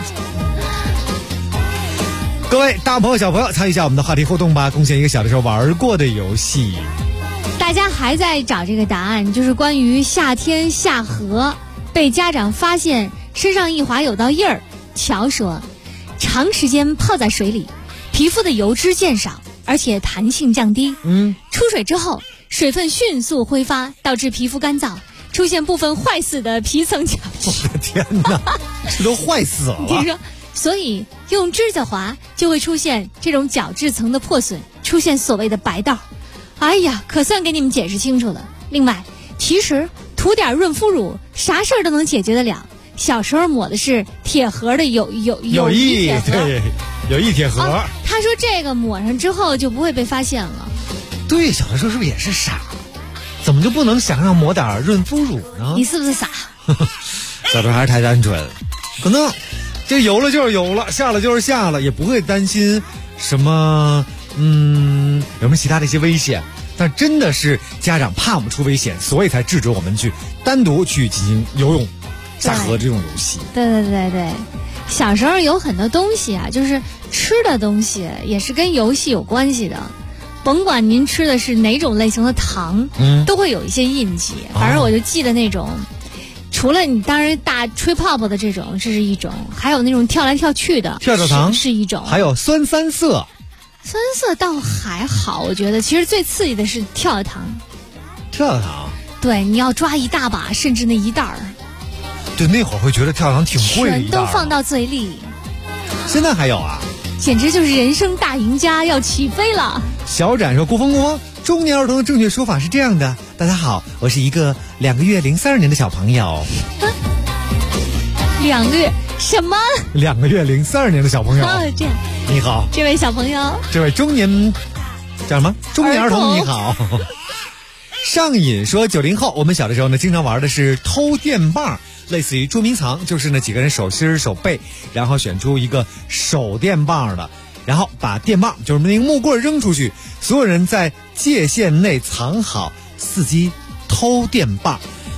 各位大朋友小朋友，参与一下我们的话题互动吧，贡献一个小的时候玩过的游戏。 大家还在找这个答案，就是关于夏天下河被家长发现身上一划有道印儿。乔说，长时间泡在水里，皮肤的油脂渐少，而且弹性降低。出水之后，水分迅速挥发，导致皮肤干燥，出现部分坏死的皮层角质。 我的天哪，这都坏死了！ 听说，所以用指甲划就会出现这种角质层的破损，出现所谓的白道。哎呀，可算给你们解释清楚了。另外，其实涂点润肤乳，啥事儿都能解决得了。小时候抹的是铁盒的有益铁盒， 对，有益铁盒。 他说这个抹上之后就不会被发现了。 对，小的时候是不是也是傻？怎么就不能想让抹点润肤乳呢？ 你是不是傻？ 小时候还是太单纯，可能这有了就是有了，下了就是下了，也不会担心什么有没有其他的一些危险。但真的是家长怕我们出危险，所以才制止我们去单独去进行游泳下河这种游戏。 对，小时候有很多东西啊，就是吃的东西也是跟游戏有关系的。甭管您吃的是哪种类型的糖，都会有一些印记。反正我就记得那种，除了你当然大吹泡泡的这种，这是一种，还有那种跳来跳去的跳跳糖是一种， 还有酸三色。 酸色倒还好，我觉得其实最刺激的是跳跳糖。 跳跳糖， 对，你要抓一大把，甚至那一袋儿。 对，那会儿会觉得跳跳糖挺贵的， 全都放到嘴里。 现在还有啊？ 简直就是人生大赢家，要起飞了。 小展说：“顾峰，中年儿童的正确说法是这样的。大家好，我是一个2个月零30年的小朋友。 2个月什么 ？2个月零30年的小朋友。 这样。 你好， 这位小朋友， 这位中年叫什么？中年儿童，你好。上瘾说90后，我们小的时候呢，经常玩的是偷电棒，类似于捉迷藏，就是那几个人手心手背，然后选出一个手电棒的，然后把电棒就是那个木棍扔出去，所有人在界限内藏好，伺机偷电棒。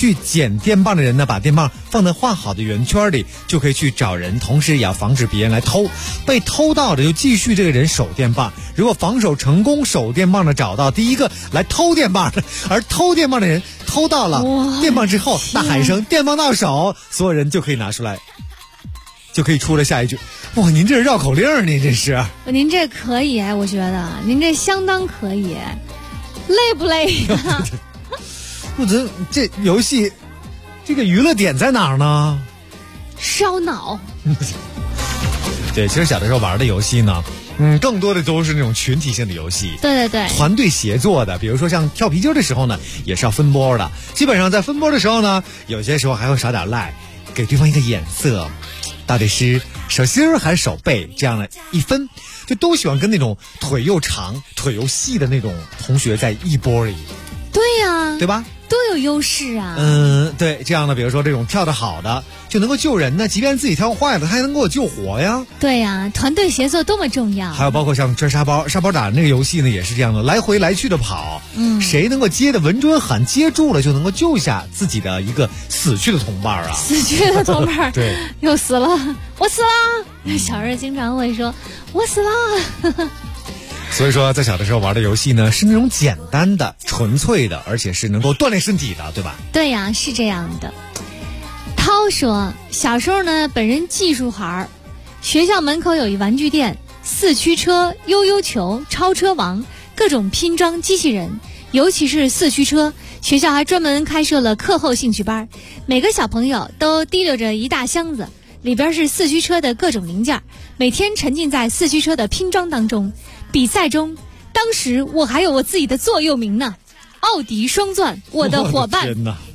去捡电棒的人呢，把电棒放在画好的圆圈里，就可以去找人，同时也要防止别人来偷。被偷到的就继续这个人守电棒，如果防守成功，守电棒的找到第一个来偷电棒的，而偷电棒的人偷到了电棒之后，大喊一声电棒到手，所有人就可以拿出来，就可以出了下一句。哇，您这是绕口令，您这是？ 您这可以，我觉得您这相当可以。累不累呀？ 我觉得这游戏这个娱乐点在哪儿呢？ 烧脑。 对，其实小的时候玩的游戏呢，更多的都是那种群体性的游戏。 对对对， 团队协作的，比如说像跳皮筋的时候呢，也是要分波的。基本上在分波的时候呢，有些时候还会耍点赖，给对方一个眼色，到底是手心还是手背，这样的一分，就都喜欢跟那种腿又长、腿又细的那种同学在一波里。 对呀， 对吧？ 多有优势啊！ 对，这样的，比如说这种跳得好的就能够救人呢，即便自己跳坏了，他还能给我救活呀。 对呀，团队协作多么重要！ 还有包括像追沙包打那个游戏呢，也是这样的，来回来去的跑，谁能够接的稳准狠，接住了就能够救下自己的一个死去的同伴啊！ 死去的同伴， 对， 又死了，我死了。小时候经常会说，我死了。 所以说，在小的时候玩的游戏呢，是那种简单的、纯粹的，而且是能够锻炼身体的，对吧？ 对呀，是这样的。涛说，小时候呢，本人技术孩，学校门口有一玩具店，4驱车、悠悠球、超车王，各种拼装机器人，尤其是4驱车，学校还专门开设了课后兴趣班，每个小朋友都提溜着一大箱子，里边是4驱车的各种零件，每天沉浸在4驱车的拼装当中。比赛中，当时我还有我自己的座右铭呢，奥迪双钻，我的伙伴。 天哪！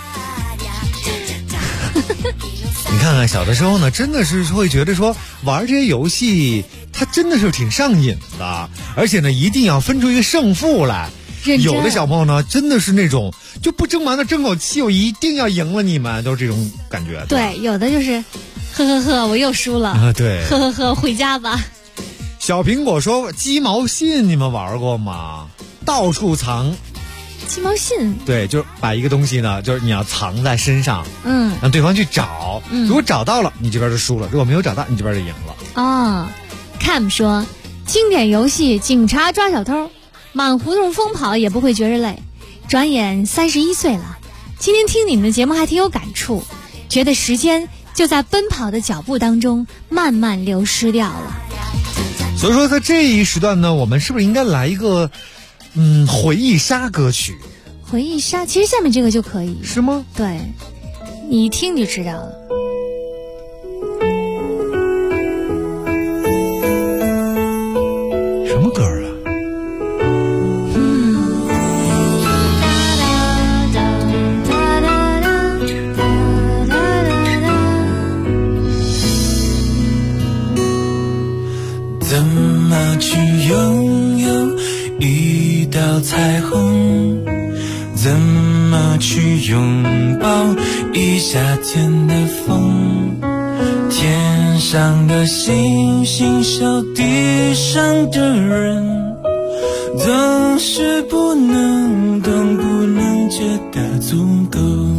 你看看小的时候呢，真的是会觉得说玩这些游戏，它真的是挺上瘾的，而且呢，一定要分出一个胜负来。有的小朋友呢，真的是那种就不争完了争口气，我一定要赢了你们，都是这种感觉。 对，有的就是呵呵呵，我又输了啊，对， 呵呵呵，回家吧。 小苹果说鸡毛信你们玩过吗？到处藏鸡毛信， 对，就是把一个东西呢，就是你要藏在身上，让对方去找，如果找到了你这边就输了，如果没有找到你这边就赢了。 Cam 说经典游戏警察抓小偷，满胡同疯跑也不会觉着累。转眼31岁了，今天听你们的节目还挺有感触，觉得时间就在奔跑的脚步当中慢慢流失掉了。 所以说在这一时段呢，我们是不是应该来一个回忆杀歌曲？ 回忆杀，其实下面这个就可以。 是吗？ 对，你一听就知道了。 什么歌啊？ 怎么去拥有一道彩虹？怎么去拥抱一夏天的风？天上的星星笑地上的人，总是不能懂，不能觉得足够。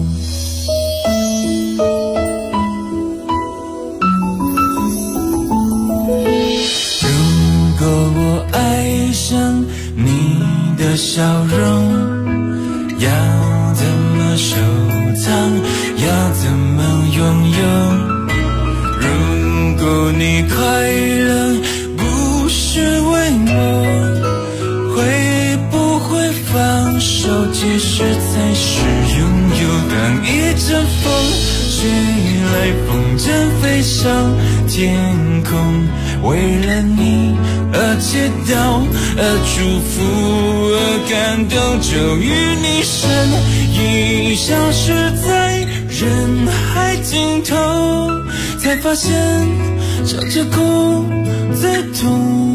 如果我爱上你的笑容，要怎么收藏，要怎么拥有？如果你快乐不是为我，会不会放手，其实才是拥有？当一阵风吹来，风筝飞上天空，为了你而祈祷，而祝福，而感动，终于你身影消失在人海尽头，才发现笑着哭最痛。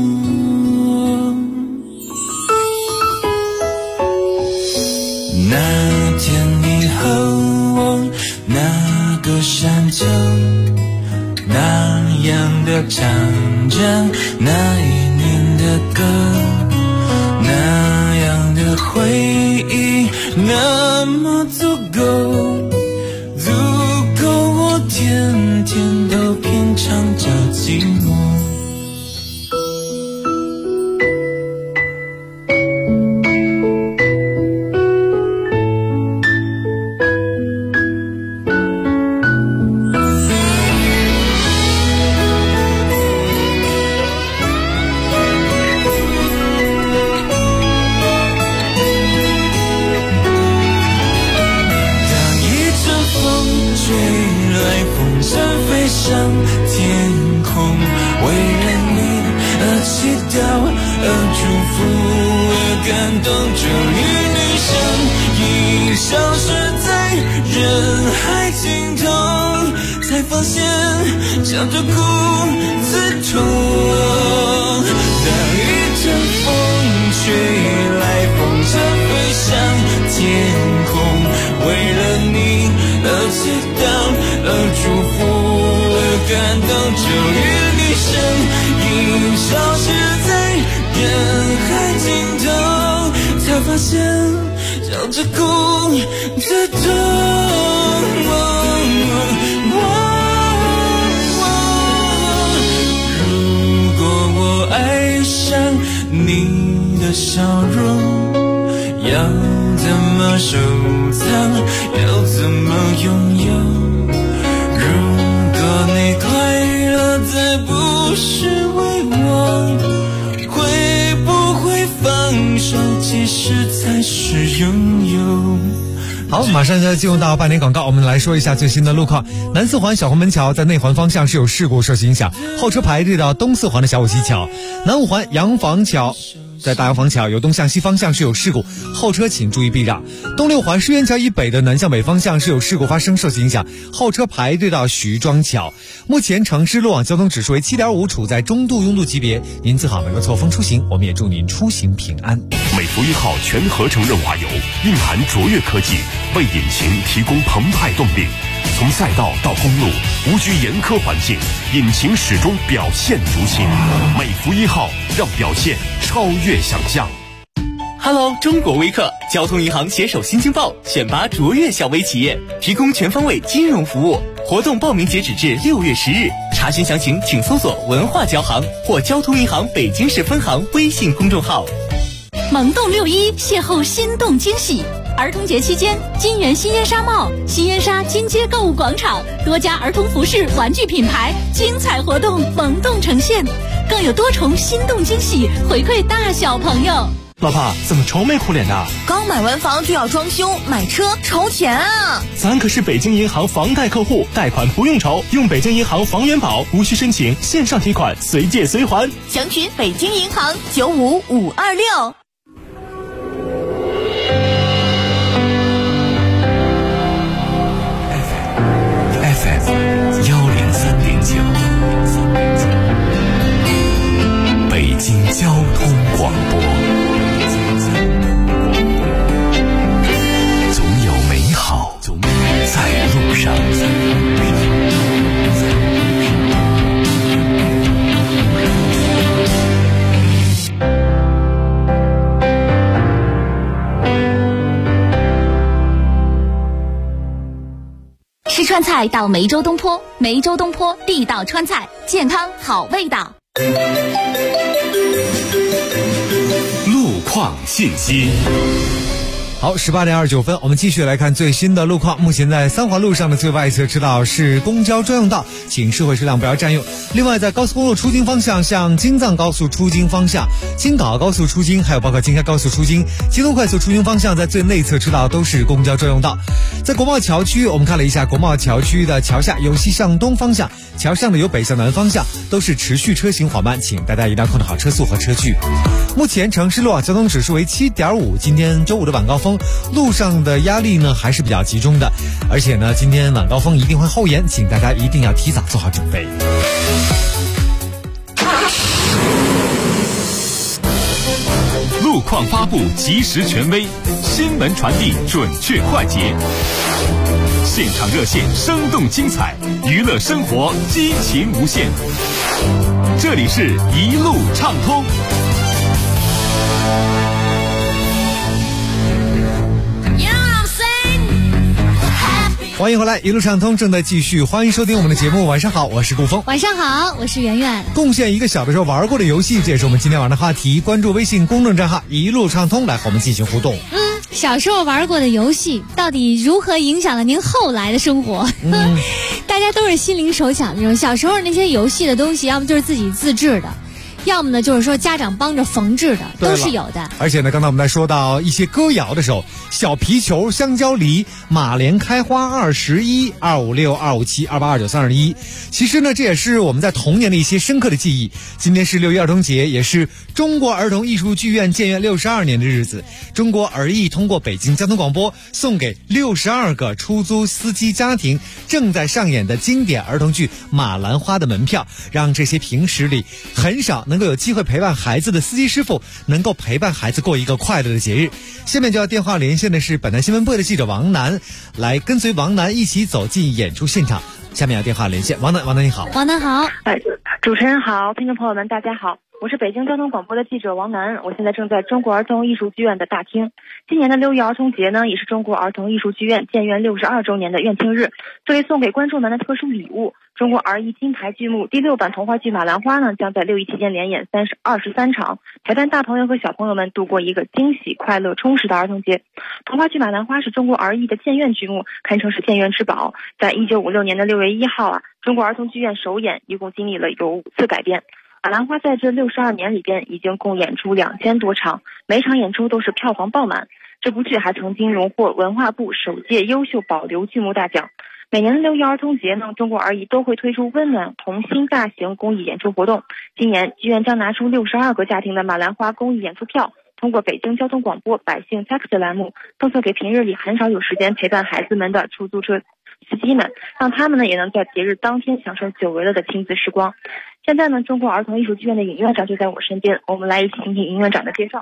那天你和我那个山丘，那样的唱着那一年的歌，那样的回忆那么足够。 这一女生已消失在人海尽头，才发现笑着哭自痛。当一阵风吹来，风筝飞上天空，为了你而祈祷，而祝福，而感动。这一女生已消失在人海尽头，才发现笑着哭自痛。如果我爱上你的笑容，要怎么收藏，要怎么拥有？如果你快乐再不是为我，会不会放手其实才是拥有？ 好，马上就要进入到半点广告，我们来说一下最新的路况。南四环小红门桥在内环方向是有事故受影响，后车排队到东四环的小武溪桥。南五环洋房桥在大洋房桥由东向西方向是有事故，后车请注意避让。东六环狮园桥以北的南向北方向是有事故发生，受影响，后车排队到徐庄桥。目前城市路网交通指数为 7.5， 处在中度拥堵级别，您最好能够错峰出行，我们也祝您出行平安。 美孚1号全合成润滑油蕴含卓越科技，为引擎提供澎湃动力。从赛道到公路，无惧严苛环境，引擎始终表现如新。美孚1号让表现超越想象。 Hello， 中国微客交通银行携手新京报选拔卓越小微企业，提供全方位金融服务。活动报名截止至6月10日，查询详情请搜索文化交行或交通银行北京市分行微信公众号。 萌动6·1邂逅心动惊喜。儿童节期间，金源新烟纱帽、新烟纱金街购物广场多家儿童服饰、玩具品牌精彩活动萌动呈现，更有多重心动惊喜回馈大小朋友。 老婆，怎么愁眉苦脸的？ 刚买完房就要装修，买车愁钱啊！ 咱可是北京银行房贷客户，贷款不用愁，用北京银行房源宝，无需申请，线上提款，随借随还。 详询北京银行95526。 北京交通广播，总有美好在路上。 吃川菜到梅州东坡，梅州东坡地道川菜，健康好味道。 路况信息。 好，18点29分，我们继续来看最新的路况。目前在三环路上的最外侧车道是公交专用道，请社会车辆不要占用。另外，在高速公路出京方向，像京藏高速出京方向、京港澳高速出京，还有包括京开高速出京、京东快速出京方向，在最内侧车道都是公交专用道。在国贸桥区，我们看了一下国贸桥区的桥下有西向东方向，桥上的有北向南方向，都是持续车行缓慢，请大家一定要控制好车速和车距。目前城市路网交通指数为 7.5， 今天周五的晚高峰，路上的压力呢还是比较集中的，而且呢今天晚高峰一定会后延，请大家一定要提早做好准备。 路况发布及时权威，新闻传递准确快捷，现场热线生动精彩，娱乐生活激情无限。这里是一路畅通。 欢迎回来，一路畅通正在继续，欢迎收听我们的节目。晚上好，我是顾峰。 晚上好，我是圆圆。 贡献一个小的时候玩过的游戏，这也是我们今天晚上的话题。关注微信公众账号一路畅通，来和我们进行互动。 小时候玩过的游戏到底如何影响了您后来的生活？大家都是心灵手巧那种。小时候那些游戏的东西，要么就是自己自制的， 要么呢就是说家长帮着缝制的，都是有的。 而且呢，刚才我们在说到一些歌谣的时候，小皮球、香蕉梨、马莲开花21、256、257、2829、31。其实呢，这也是我们在童年的一些深刻的记忆。今天是6一儿童节，也是中国儿童艺术剧院建院62年的日子。中国儿艺通过北京交通广播送给62个出租司机家庭正在上演的经典儿童剧《马兰花》的门票，让这些平时里很少能够有机会陪伴孩子的司机师傅能够陪伴孩子过一个快乐的节日。下面就要电话连线的是本台新闻部的记者王楠，来跟随王楠一起走进演出现场。下面要电话连线王楠你好。 王楠好。 主持人好，听众朋友们大家好，我是北京交通广播的记者王楠，我现在正在中国儿童艺术剧院的大厅。今年的6一儿童节呢，也是中国儿童艺术剧院建院62周年的院庆日。作为送给观众们的特殊礼物，中国儿艺金牌剧目第6版童话剧《马兰花》呢，将在6一期间连演23场，陪伴大朋友和小朋友们度过一个惊喜、快乐、充实的儿童节。童话剧《马兰花》是中国儿艺的建院剧目，堪称是建院之宝。在1956年的6月1号中国儿童剧院首演，一共经历了有5次改编。马兰花在这62年里边已经共演出2000多场，每场演出都是票房爆满。这部剧还曾经荣获文化部首届优秀保留剧目大奖。每年的6一儿童节呢，中国儿艺都会推出温暖童心大型公益演出活动。今年剧院将拿出62个家庭的马兰花公益演出票，通过北京交通广播百姓 Taxi 栏目赠送给平日里很少有时间陪伴孩子们的出租车司机们，让他们呢也能在节日当天享受久违了的亲子时光。现在呢，中国儿童艺术剧院的尹院长就在我身边，我们来一起听听尹院长的介绍。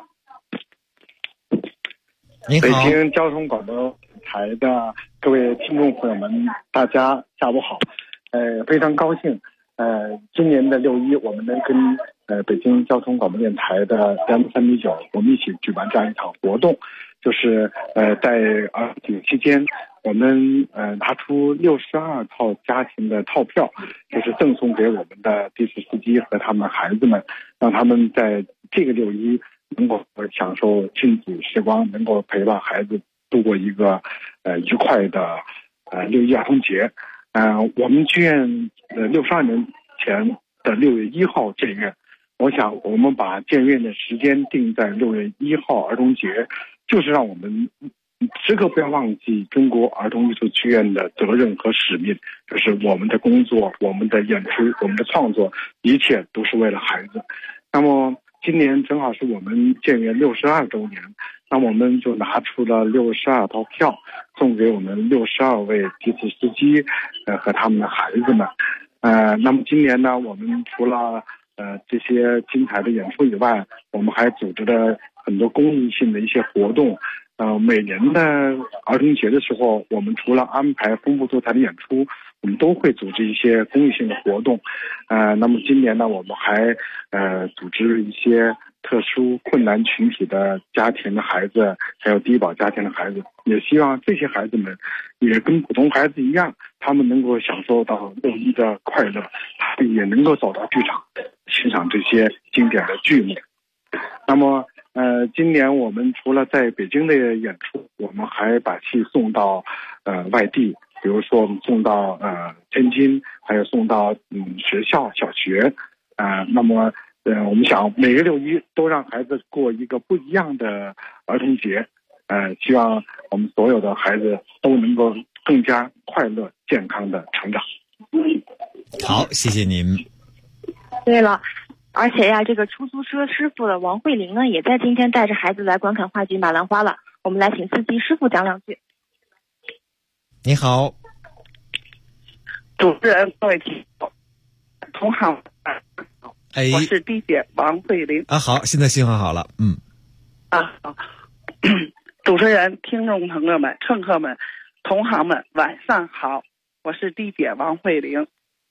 你好， 北京交通广播台的各位听众朋友们，大家下午好。非常高兴，今年的6一，我们能跟北京交通广播电台的 FM3.9，我们一起举办这样一场活动，就是在儿童节期间，我们拿出62套家庭的套票，就是赠送给我们的的士司机和他们孩子们，让他们在这个6一能够享受亲子时光，能够陪伴孩子度过一个愉快的6一儿童节。我们剧院62年前的6月1号建院，我想我们把建院的时间定在6月1号儿童节，就是让我们时刻不要忘记中国儿童艺术剧院的责任和使命，就是我们的工作、我们的演出、我们的创作，一切都是为了孩子。那么今年正好是我们建院62周年，那我们就拿出了62套票，送给我们62位的士司机和他们的孩子们。那么今年呢，我们除了这些精彩的演出以外，我们还组织了很多公益性的一些活动。每年的儿童节的时候，我们除了安排丰富多彩的演出，我们都会组织一些公益性的活动。那么今年呢，我们还组织一些特殊困难群体的家庭的孩子，还有低保家庭的孩子，也希望这些孩子们也跟普通孩子一样，他们能够享受到6一的快乐，他们也能够走到剧场欣赏这些经典的剧目。那么今年我们除了在北京的演出，我们还把戏送到外地，比如说我们送到天津，还有送到学校小学。那么我们想每个6一都让孩子过一个不一样的儿童节。希望我们所有的孩子都能够更加快乐健康的成长。 好，谢谢您。 对了，而且呀，这个出租车师傅的王慧玲呢，也在今天带着孩子来观看话剧《马兰花》了。我们来请司机师傅讲2句。 你好， 主持人各位同行，我是地姐王慧玲。 好，现在信号好了。 好。主持人、听众朋友们、乘客们、同行们，晚上好，我是地姐王慧玲。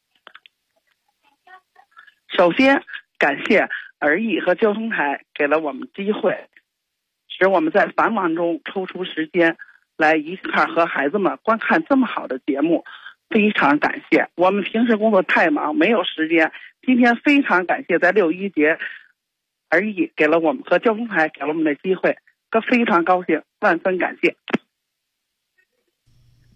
首先感谢儿艺和交通台给了我们机会，使我们在繁忙中抽出时间来一块和孩子们观看这么好的节目，非常感谢。我们平时工作太忙，没有时间，今天非常感谢在6一节儿艺给了我们和交通台给了我们的机会，非常高兴，万分感谢。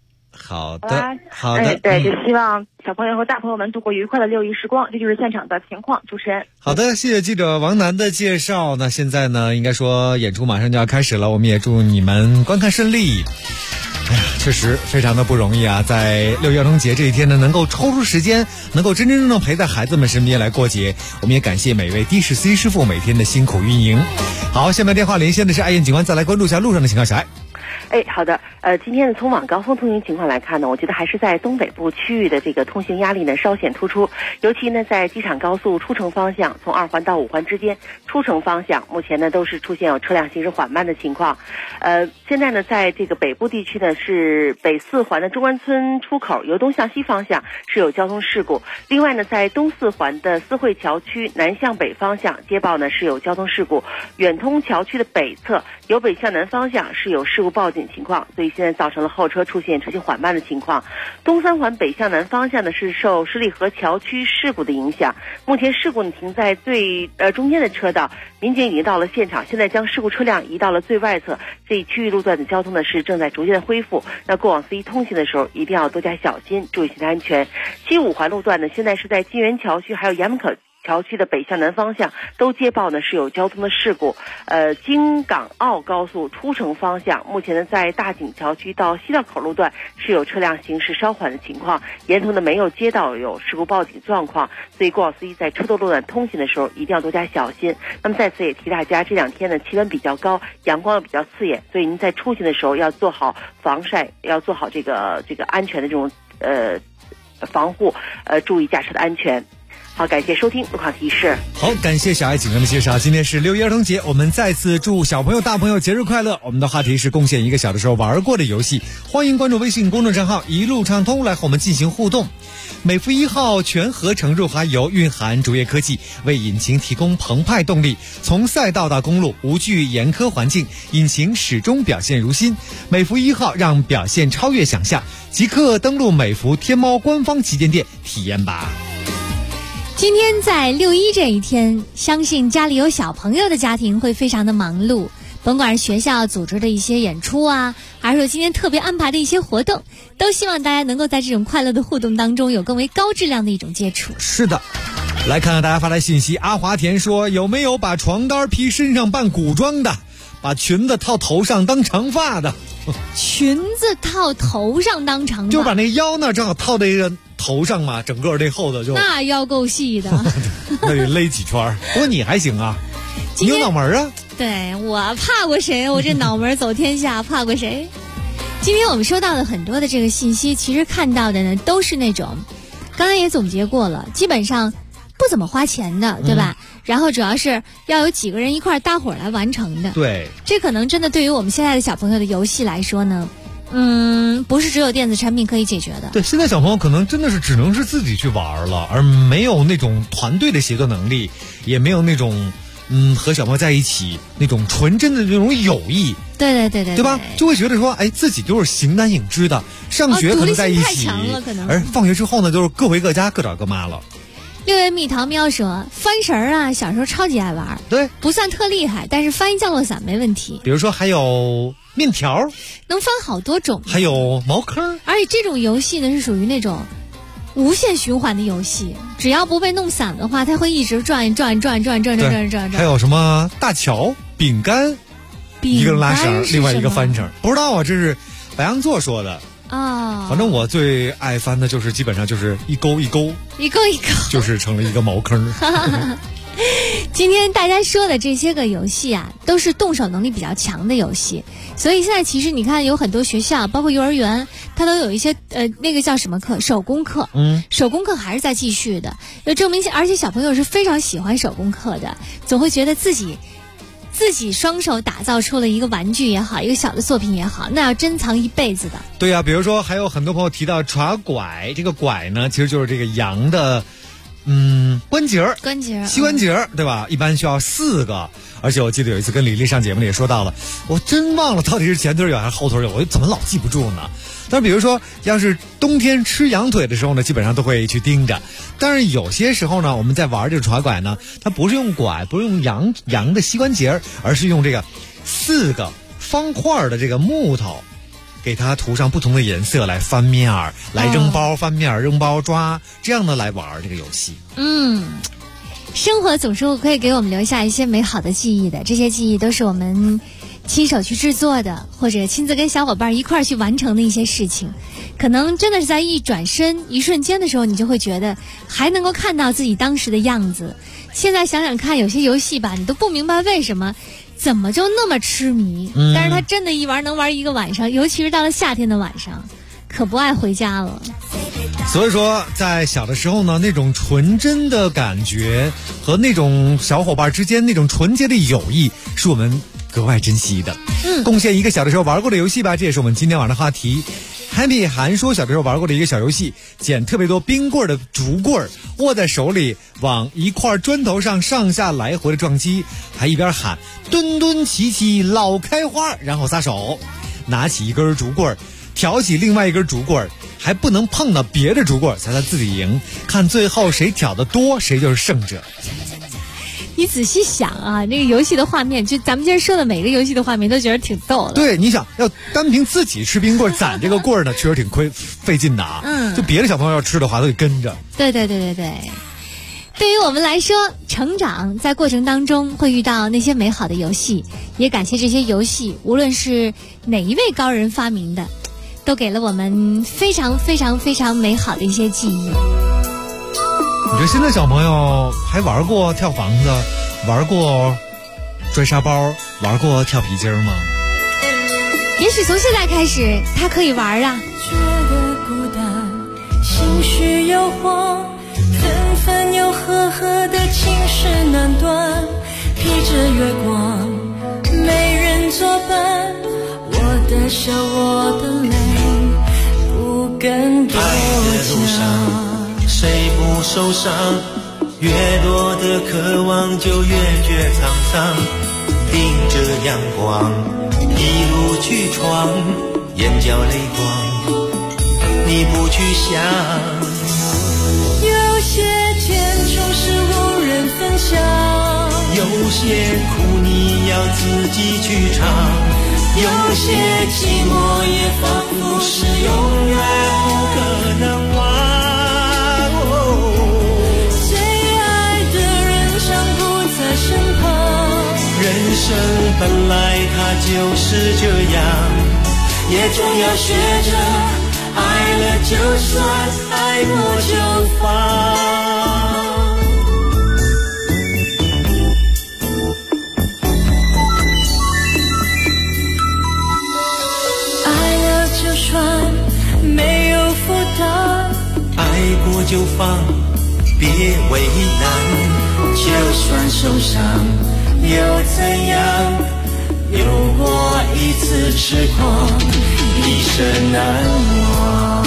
好的，好的， 对，就希望小朋友和大朋友们度过愉快的6·1时光。这就是现场的情况，主持人。 好的，谢谢记者王楠的介绍。那现在呢，应该说演出马上就要开始了，我们也祝你们观看顺利。哎呀，确实非常的不容易啊！在6·1儿童节这一天呢，能够抽出时间，能够真真正正陪在孩子们身边来过节，我们也感谢每位D14C师傅每天的辛苦运营。好，下面电话连线的是爱燕警官，再来关注一下路上的情况，小爱。 好的，今天的从晚高峰通行情况来看呢，我觉得还是在东北部区域的这个通行压力呢稍显突出，尤其呢在机场高速出城方向，从2环到5环之间出城方向，目前呢都是出现有车辆行驶缓慢的情况。现在呢在这个北部地区呢是北4环的中关村出口由东向西方向是有交通事故，另外呢在东4环的思汇桥区南向北方向接报呢是有交通事故，远通桥区的北侧由北向南方向是有事故报警情况，所以现在造成了后车出现车行缓慢的情况。东3环北向南方向呢是受十里河桥区事故的影响，目前事故呢停在最中间的车道，民警已经到了现场，现在将事故车辆移到了最外侧，这一区域路段的交通呢是正在逐渐的恢复。那过往司机通行的时候一定要多加小心，注意行车安全。西5环路段呢现在是在金源桥区还有衙门口桥区的北向南方向都接报呢是有交通的事故。京港澳高速出城方向，目前呢在大井桥区到西道口路段是有车辆行驶稍缓的情况，沿途呢没有接到有事故报警状况，所以过往司机在车多路段通行的时候一定要多加小心。那么在此也提大家，这2天呢气温比较高，阳光又比较刺眼，所以您在出行的时候要做好防晒，要做好这个安全的这种防护，注意驾车的安全。好，感谢收听路况提示。 好，感谢小爱警官的介绍。今天是6·1儿童节，我们再次祝小朋友大朋友节日快乐。我们的话题是贡献一个小的时候玩过的游戏，欢迎关注微信公众账号一路畅通来和我们进行互动。美孚1号全合成润滑油蕴含卓越科技，为引擎提供澎湃动力，从赛道到公路无惧严苛环境，引擎始终表现如新。美孚1号让表现超越想象，即刻登录美孚天猫官方旗舰店体验吧。 今天在6·1这一天，相信家里有小朋友的家庭会非常的忙碌，甭管是学校组织的一些演出啊，还是说今天特别安排的一些活动，都希望大家能够在这种快乐的互动当中有更为高质量的一种接触。 是的，来看看大家发来信息。阿华田说，有没有把床单披身上扮古装的，把裙子套头上当长发的？ 裙子套头上当长发， 就把那腰呢正好套在一个头上嘛，整个这后头就那腰够细的那得勒几圈。不过你还行啊，你有脑门啊。 对，我怕过谁？我这脑门走天下，怕过谁？今天我们收到的很多的这个信息，其实看到的呢都是那种刚才也总结过了，基本上不怎么花钱的，对吧？然后主要是要有几个人一块搭伙来完成的。 对， 这可能真的对于我们现在的小朋友的游戏来说呢，不是只有电子产品可以解决的。 对，现在小朋友可能真的是只能是自己去玩了，而没有那种团队的协作能力，也没有那种和小朋友在一起那种纯真的那种友谊。 对吧？就会觉得说，哎，自己就是形单影只的，上学可能在一起，而放学之后呢，就是各回各家，各找各妈了。 6月蜜桃喵说，翻绳啊，小时候超级爱玩， 对， 不算特厉害，但是翻一降落伞没问题。 比如说还有面条， 能翻好多种， 还有茅坑， 而且这种游戏呢是属于那种无限循环的游戏，只要不被弄散的话，它会一直转。 还有什么大桥、饼干，一个人拉绳，另外一个翻绳，不知道啊，这是白羊座说的。反正我最爱翻的就是基本上就是一勾，就是成了一个茅坑。 今天大家说的这些个游戏啊，都是动手能力比较强的游戏，所以现在其实你看有很多学校，包括幼儿园，它都有一些那个叫什么课，手工课。手工课还是在继续的，就证明而且小朋友是非常喜欢手工课的，总会觉得自己双手打造出了一个玩具也好，一个小的作品也好，那要珍藏一辈子的。 对啊，比如说还有很多朋友提到耍拐，这个拐呢其实就是这个羊的关节膝关节，对吧？一般需要4个，而且我记得有一次跟李丽上节目里也说到了，我真忘了到底是前腿有还是后腿有，我怎么老记不住呢？但是比如说要是冬天吃羊腿的时候呢，基本上都会去盯着。但是有些时候呢，我们在玩这个耍拐呢，它不是用拐，不是用羊的膝关节，而是用这个4个方块的这个木头给它涂上不同的颜色来翻面儿，来扔包翻面儿，扔包抓，这样的来玩这个游戏。 生活总是可以给我们留下一些美好的记忆的，这些记忆都是我们亲手去制作的，或者亲自跟小伙伴一块儿去完成的一些事情。可能真的是在一转身一瞬间的时候，你就会觉得还能够看到自己当时的样子。现在想想看，有些游戏吧，你都不明白为什么怎么就那么痴迷，但是他真的一玩能玩一个晚上，尤其是到了夏天的晚上，可不爱回家了。 所以说在小的时候呢，那种纯真的感觉和那种小伙伴之间那种纯洁的友谊是我们格外珍惜的。贡献一个小的时候玩过的游戏吧，这也是我们今天晚上的话题。Happy 韩说小的时候玩过的一个小游戏，捡特别多冰棍的竹棍，握在手里往一块砖头上上下来回的撞击，还一边喊墩墩齐齐老开花，然后撒手拿起一根竹棍，挑起另外一根竹棍，还不能碰到别的竹棍才算自己赢，看最后谁挑的多谁就是胜者。 你仔细想啊，那个游戏的画面，就咱们今儿说的每个游戏的画面都觉得挺逗的。 对，你想要单凭自己吃冰棍攒这个棍儿呢，确实挺费劲的啊。就别的小朋友要吃的话，都得跟着。 对。对于我们来说，成长在过程当中会遇到那些美好的游戏，也感谢这些游戏，无论是哪一位高人发明的，都给了我们非常非常非常美好的一些记忆。 你觉得现在小朋友还玩过跳房子，玩过拽沙包，玩过跳皮筋吗？ 也许从现在开始他可以玩啊。 觉得孤单，心绪忧慌，纷纷又赫赫的情事难断，披着月光没人作伴，我的笑我的泪不敢多讲。 谁不受伤？越多的渴望就越觉沧桑。盯着阳光，一路去闯，眼角泪光，你不去想。 有些甜总是无人分享， 有些苦你要自己去尝， 有些寂寞也仿佛是永远不可能忘。 人生本来它就是这样，也总要学着爱了就算，爱过就放。 爱了就算，没有负担， 爱过就放，别为难。 就算受伤又怎样？有过一次痴狂，一生难忘。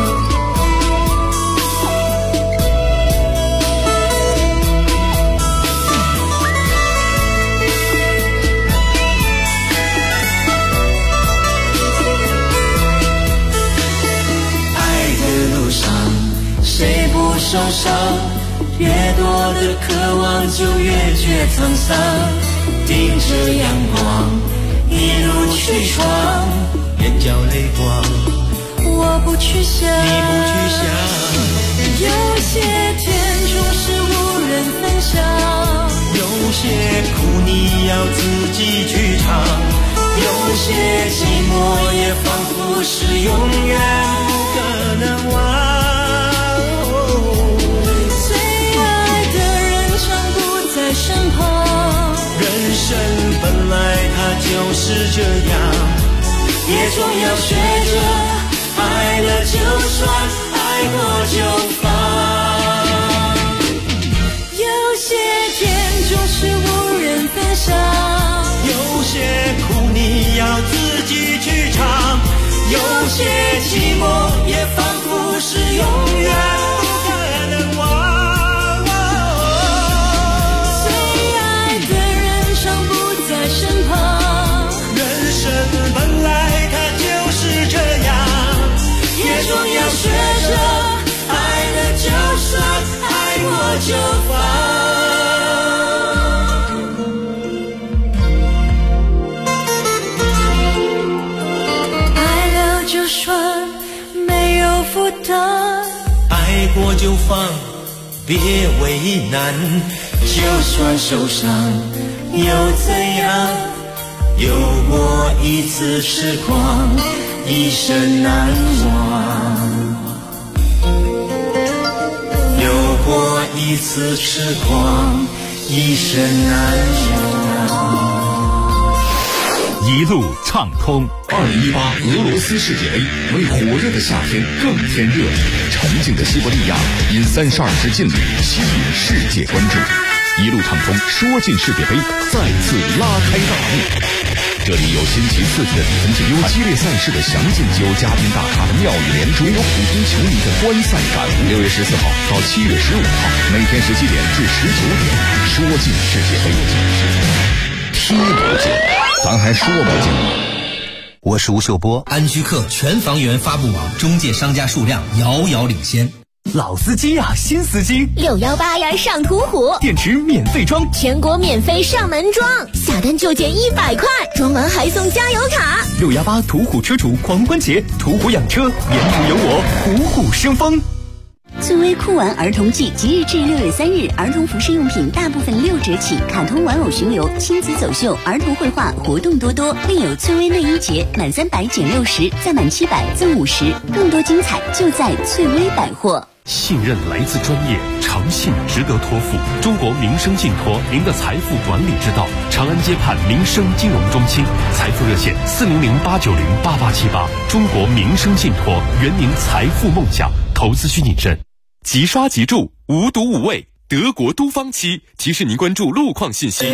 爱的路上，谁不受伤？越多的渴望就越觉沧桑，盯着阳光一路去闯， 眼角泪光我不去想， 你不去想。 有些甜总是无人分享， 有些苦你要自己去尝， 有些寂寞也仿佛是永远不可能忘。身旁， 人生本来它就是这样， 也总要学着爱了就算，爱过就放。有些甜总是无人分享， 有些苦你要自己去尝， 有些寂寞也仿佛是永远不可能忘。 本来它就是这样， 也总要学着爱了就算，爱过就放。 就放，别为难。就算受伤又怎样？有过一次时光，一生难忘。有过一次时光，一生难忘。 一路畅通。2018俄罗斯世界杯为火热的夏天更添热力，沉静的西伯利亚因32支劲旅吸引世界关注。一路畅通，说进世界杯再次拉开大幕。这里有新奇刺激的比分竞有激烈赛事的详尽，有嘉宾大咖的妙语连珠，有普通球迷的观赛感悟。6月14号到7月15号，每天17点至19点，说进世界杯，踢不进，咱还说不进吗？ 我是吴秀波，安居客全房源发布网中介商家数量遥遥领先。 老司机呀，新司机 618呀，上途虎， 电池免费装， 全国免费上门装，下单就减100块，装完还送加油卡。 618途虎车主狂欢节，途虎养车，沿途有我，虎虎生风。 翠微酷玩儿童季即日至6月3日，儿童服饰用品大部分6折起，卡通玩偶巡游、亲子走秀、儿童绘画活动多多，另有翠微内衣节，满300减60，再满700赠50，更多精彩就在翠微百货。 信任来自专业，诚信值得托付。中国民生信托，您的财富管理之道。长安街畔民生金融中心，财富热线400-890-8878。中国民生信托，圆您财富梦想，投资需谨慎。即刷即住，无毒无味，德国都方漆提示您关注路况信息。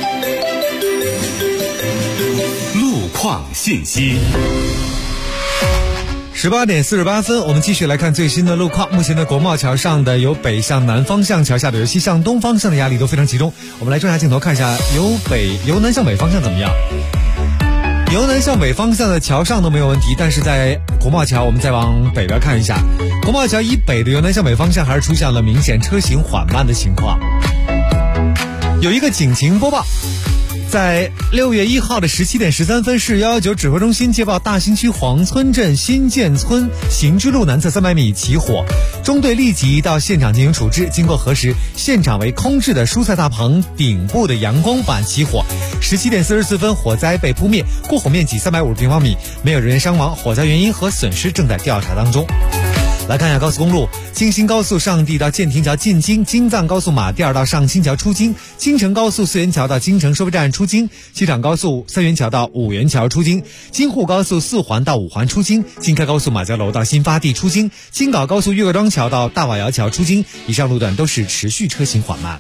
路况信息。 18点48分，我们继续来看最新的路况。目前的国贸桥上的由北向南方向，桥下的由西向东方向的压力都非常集中。我们来转下镜头看一下，由南向北方向怎么样？由南向北方向的桥上都没有问题，但是在国贸桥，我们再往北边看一下，国贸桥以北的由南向北方向还是出现了明显车行缓慢的情况。有一个警情播报。在6月1号的17点13分，市119指挥中心接报大兴区黄村镇新建村行知路南侧300米起火，中队立即到现场进行处置。经过核实，现场为空置的蔬菜大棚顶部的阳光板起火。17点44分，火灾被扑灭，过火面积350平方米，没有人员伤亡，火灾原因和损失正在调查当中。来看一下高速公路，京新高速上地到建亭桥进京，京藏高速马甸儿到上清桥出京，京承高速四元桥到京承收费站出京，机场高速三元桥到五元桥出京，京沪高速四环到五环出京，京开高速马家楼到新发地出京，京港高速岳各庄桥到大瓦窑桥出京。以上路段都是持续车行缓慢。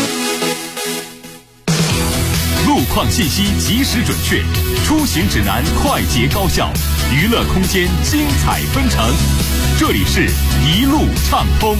路况信息及时准确，出行指南快捷高效，娱乐空间精彩纷呈。这里是一路畅通。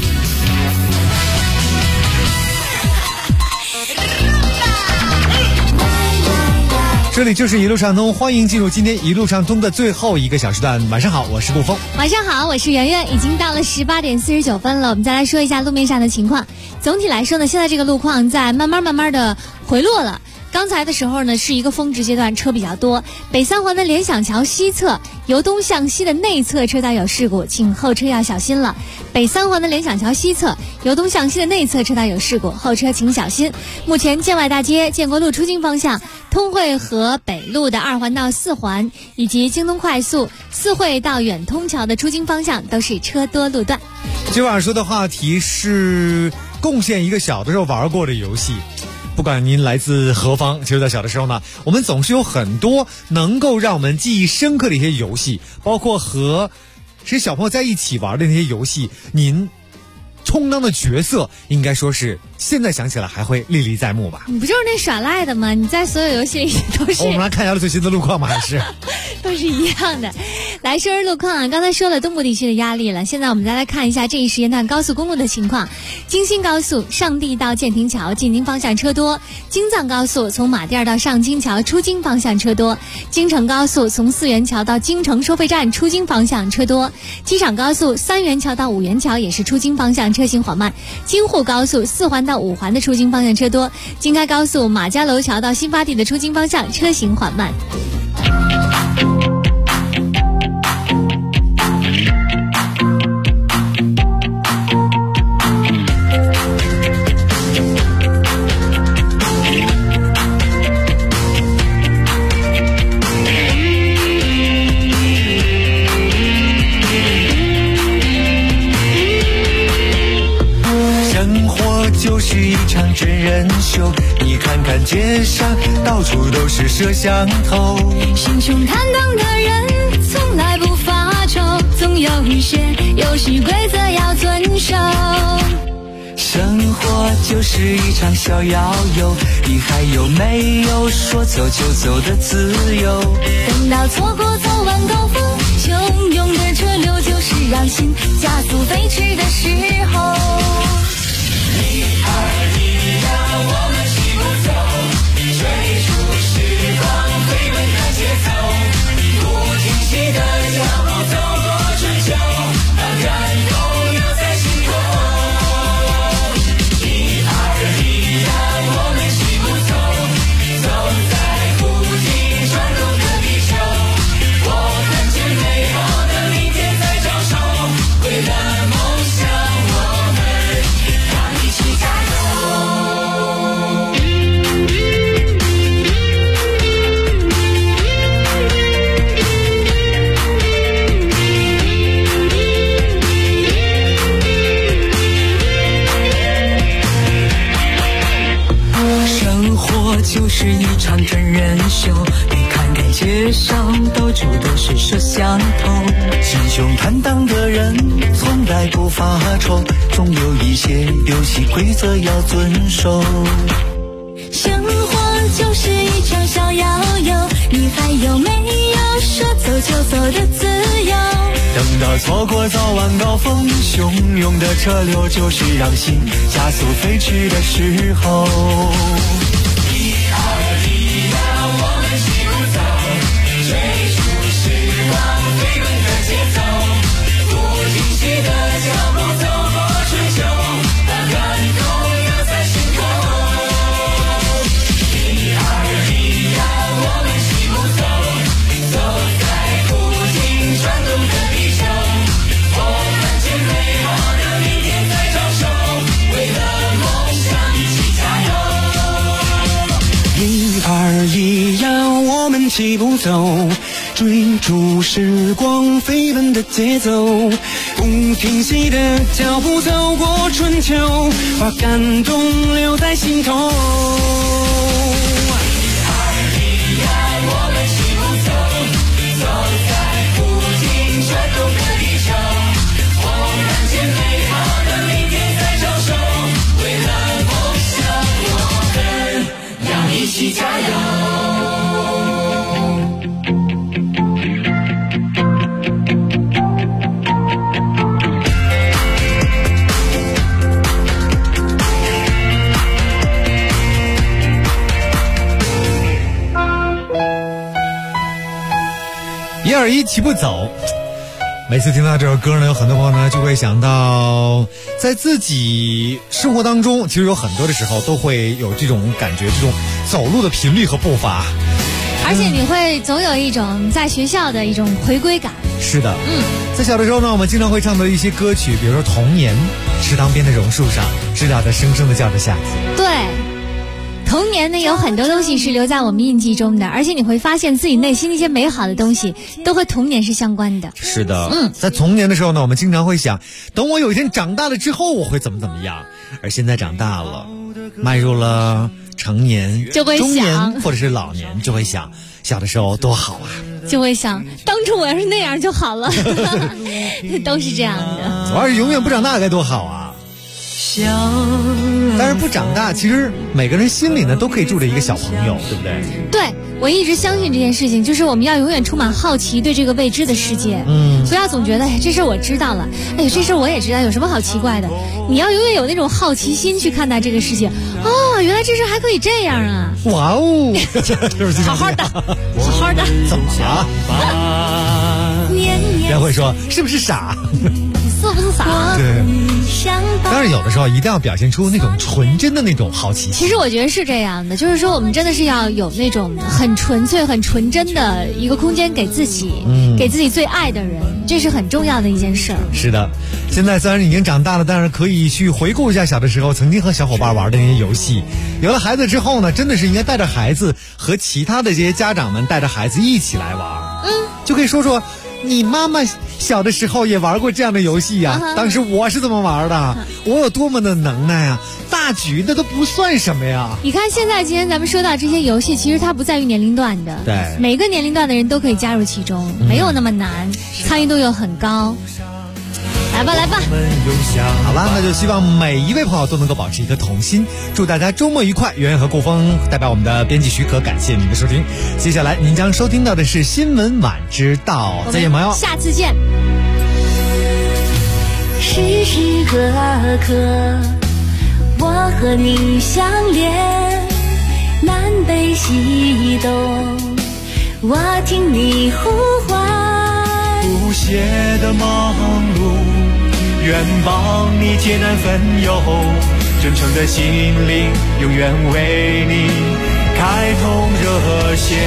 这里就是一路畅通，欢迎进入今天一路畅通的最后一个小时段。晚上好，我是顾峰。 晚上好，我是圆圆。已经到了18点49分了，我们再来说一下路面上的情况。总体来说呢，现在这个路况在慢慢的回落了。刚才的时候呢，是一个峰值阶段，车比较多。北三环的联想桥西侧由东向西的内侧车道有事故，请后车要小心了。北三环的联想桥西侧由东向西的内侧车道有事故，后车请小心。目前建外大街、建国路出京方向、通惠河北路的2环到4环，以及京东快速四惠到远通桥的出京方向都是车多路段。 今晚说的话题是贡献一个小的时候玩过的游戏。不管您来自何方，其实在小的时候呢，我们总是有很多能够让我们记忆深刻的一些游戏，包括和小朋友在一起玩的那些游戏，您充当的角色应该说是现在想起来还会历历在目吧。 你不就是那耍赖的吗？你在所有游戏里都是。 我们来看一下最新的路况吗？还是都是一样的。来说说路况啊，刚才说了东部地区的压力了，现在我们再来看一下这一时间段高速公路的情况。京新高速上地到建亭桥进京方向车多，京藏高速从马甸到上京桥出京方向车多，京承高速从四元桥到京承收费站出京方向车多，机场高速三元桥到五元桥也是出京方向车行缓慢，京沪高速4环到5环的出京方向车多，京开高速马家楼桥到新发地的出京方向车行缓慢。 场真人秀，你看看街上到处都是摄像头。 心胸坦荡的人从来不发愁，总有一些游戏规则要遵守。 生活就是一场小摇游，你还有没有说走就走的自由？ 等到错过早晚高峰，汹涌的车流就是让心加速飞驰的时候。 一二一呀，我们齐步走，追逐时光飞奔的节奏，不停息的脚步走过春秋，把感动留在心头。一二一呀，我们齐步走，走在不停转动的地球，我看见美好的明天在招手，为了梦想我们要一起加油。生活就是一场真人秀，你看看街上到处都是摄像头。心胸坦荡的人从来不发愁，总有一些游戏规则要遵守。 生活就是一场小摇游，你还有没有说走就走的自由？ 等到错过早晚高峰，汹涌的车流就是让心加速飞驰的时候。一二一呀，我们齐步走，追逐时光飞奔的节奏，不停息的脚步走过春秋，把感动留在心头。一二一呀，我们齐步走，走在不停转动的地球，我看见美好的明天在招手，为了梦想一起加油。一二一呀，我们齐步走，追逐时光飞奔的节奏，不停息的脚步走过春秋，把感动留在心头。一二一呀，我们齐步走，走在不停转动的地球，我看见美好的明天在招手，为了梦想我们要一起加油。 一二一齐步走。每次听到这首歌呢，有很多朋友呢就会想到，在自己生活当中，其实有很多的时候都会有这种感觉，这种走路的频率和步伐， 而且你会总有一种在学校的一种回归感。 是的，在小的时候呢，我们经常会唱的一些歌曲，比如说《童年》，池塘边的榕树上，知了在声声的叫着夏天。 对。童年呢，有很多东西是留在我们印记中的，而且你会发现自己内心那些美好的东西都和童年是相关的。 是的，在童年的时候呢，我们经常会想，等我有一天长大了之后，我会怎么样。而现在长大了，迈入了成年、 就会想中年或者是老年，就会想，小的时候多好啊， 就会想，当初我要是那样就好了，都是这样的。 我要是永远不长大该多好啊！但是不长大，其实每个人心里呢都可以住着一个小朋友，对不对？ 对，我一直相信这件事情，就是我们要永远充满好奇，对这个未知的世界。不要总觉得这事我知道了，这事我也知道，有什么好奇怪的？你要永远有那种好奇心去看待这个世界。哦，原来这事还可以这样啊！ 哇哦， 好好的，好好的， 怎么了？人会说是不是傻？ 是不是傻？ 对。但是有的时候一定要表现出那种纯真的那种好奇心。 其实我觉得是这样的，就是说我们真的是要有那种很纯粹、很纯真的一个空间给自己，给自己最爱的人，这是很重要的一件事儿。 是的，现在虽然已经长大了，但是可以去回顾一下小的时候曾经和小伙伴玩的那些游戏。有了孩子之后呢，真的是应该带着孩子和其他的这些家长们带着孩子一起来玩。就可以说说你妈妈小的时候也玩过这样的游戏呀、当时我是怎么玩的？我有多么的能耐啊！大局的都不算什么呀。 你看现在今天咱们说到这些游戏，其实它不在于年龄段的， 对， 每个年龄段的人都可以加入其中，没有那么难，参与度又很高。来吧来吧， 好了，那就希望每一位朋友都能够保持一颗童心，祝大家周末愉快。圆圆和顾峰代表我们的编辑许可，感谢您的收听。接下来您将收听到的是新闻晚知道，再见朋友， 下次见。 时时刻刻我和你相连，南北西东我听你呼唤， 不懈的忙碌，愿帮你解难分忧，真诚的心灵永远为你开通热线。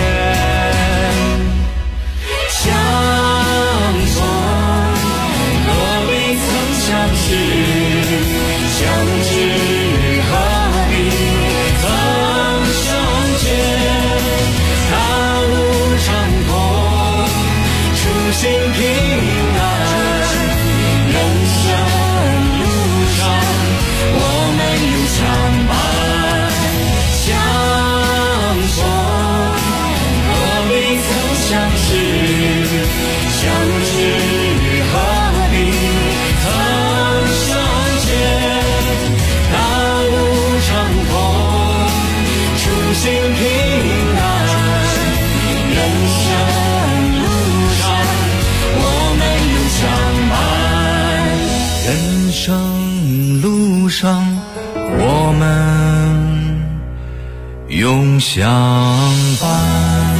相逢若未曾相识，相知何必曾相见，大路长空初心平安，人生路上我们永相伴。相逢若未曾相识，相知何必曾相见，大路长空初心平安，人生路上我们永相伴，人生路上我们永相伴。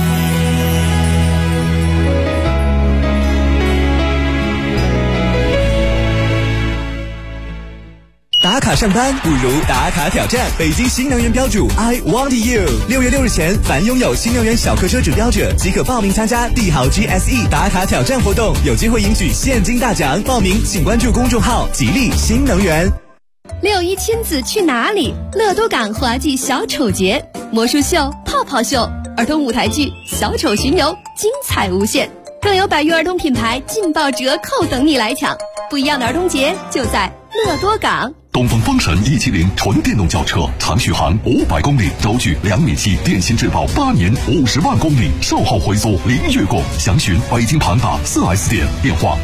打卡上班不如打卡挑战，北京新能源标主 I Want You。6月6日前，凡拥有新能源小客车指标者即可报名参加帝豪 GSE 打卡挑战活动，有机会赢取现金大奖。报名请关注公众号吉利新能源。 6·1亲子去哪里？乐多港滑稽小丑节、魔术秀、泡泡秀、儿童舞台剧、小丑巡游，精彩无限。更有100余儿童品牌劲爆折扣等你来抢。不一样的儿童节就在乐多港。 东风风神170纯电动轿车，长续航500公里，轴距2.7米，电信质保8年50万公里，售后回收零月供。详询北京庞大 4S 店，电话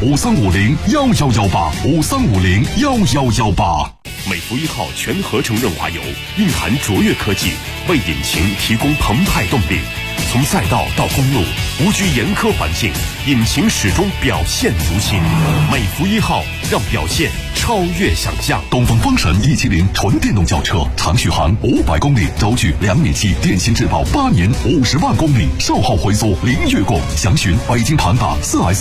5350111853501118。 美孚1号全合成润滑油蕴含卓越科技，为引擎提供澎湃动力。从赛道到公路，无惧严苛环境，引擎始终表现如新。美孚1号让表现超越想象。 东风风神170纯电动轿车，长续航500公里，轴距2.7米，电信质保8年50万公里，售后回收零月供。详询北京庞大4S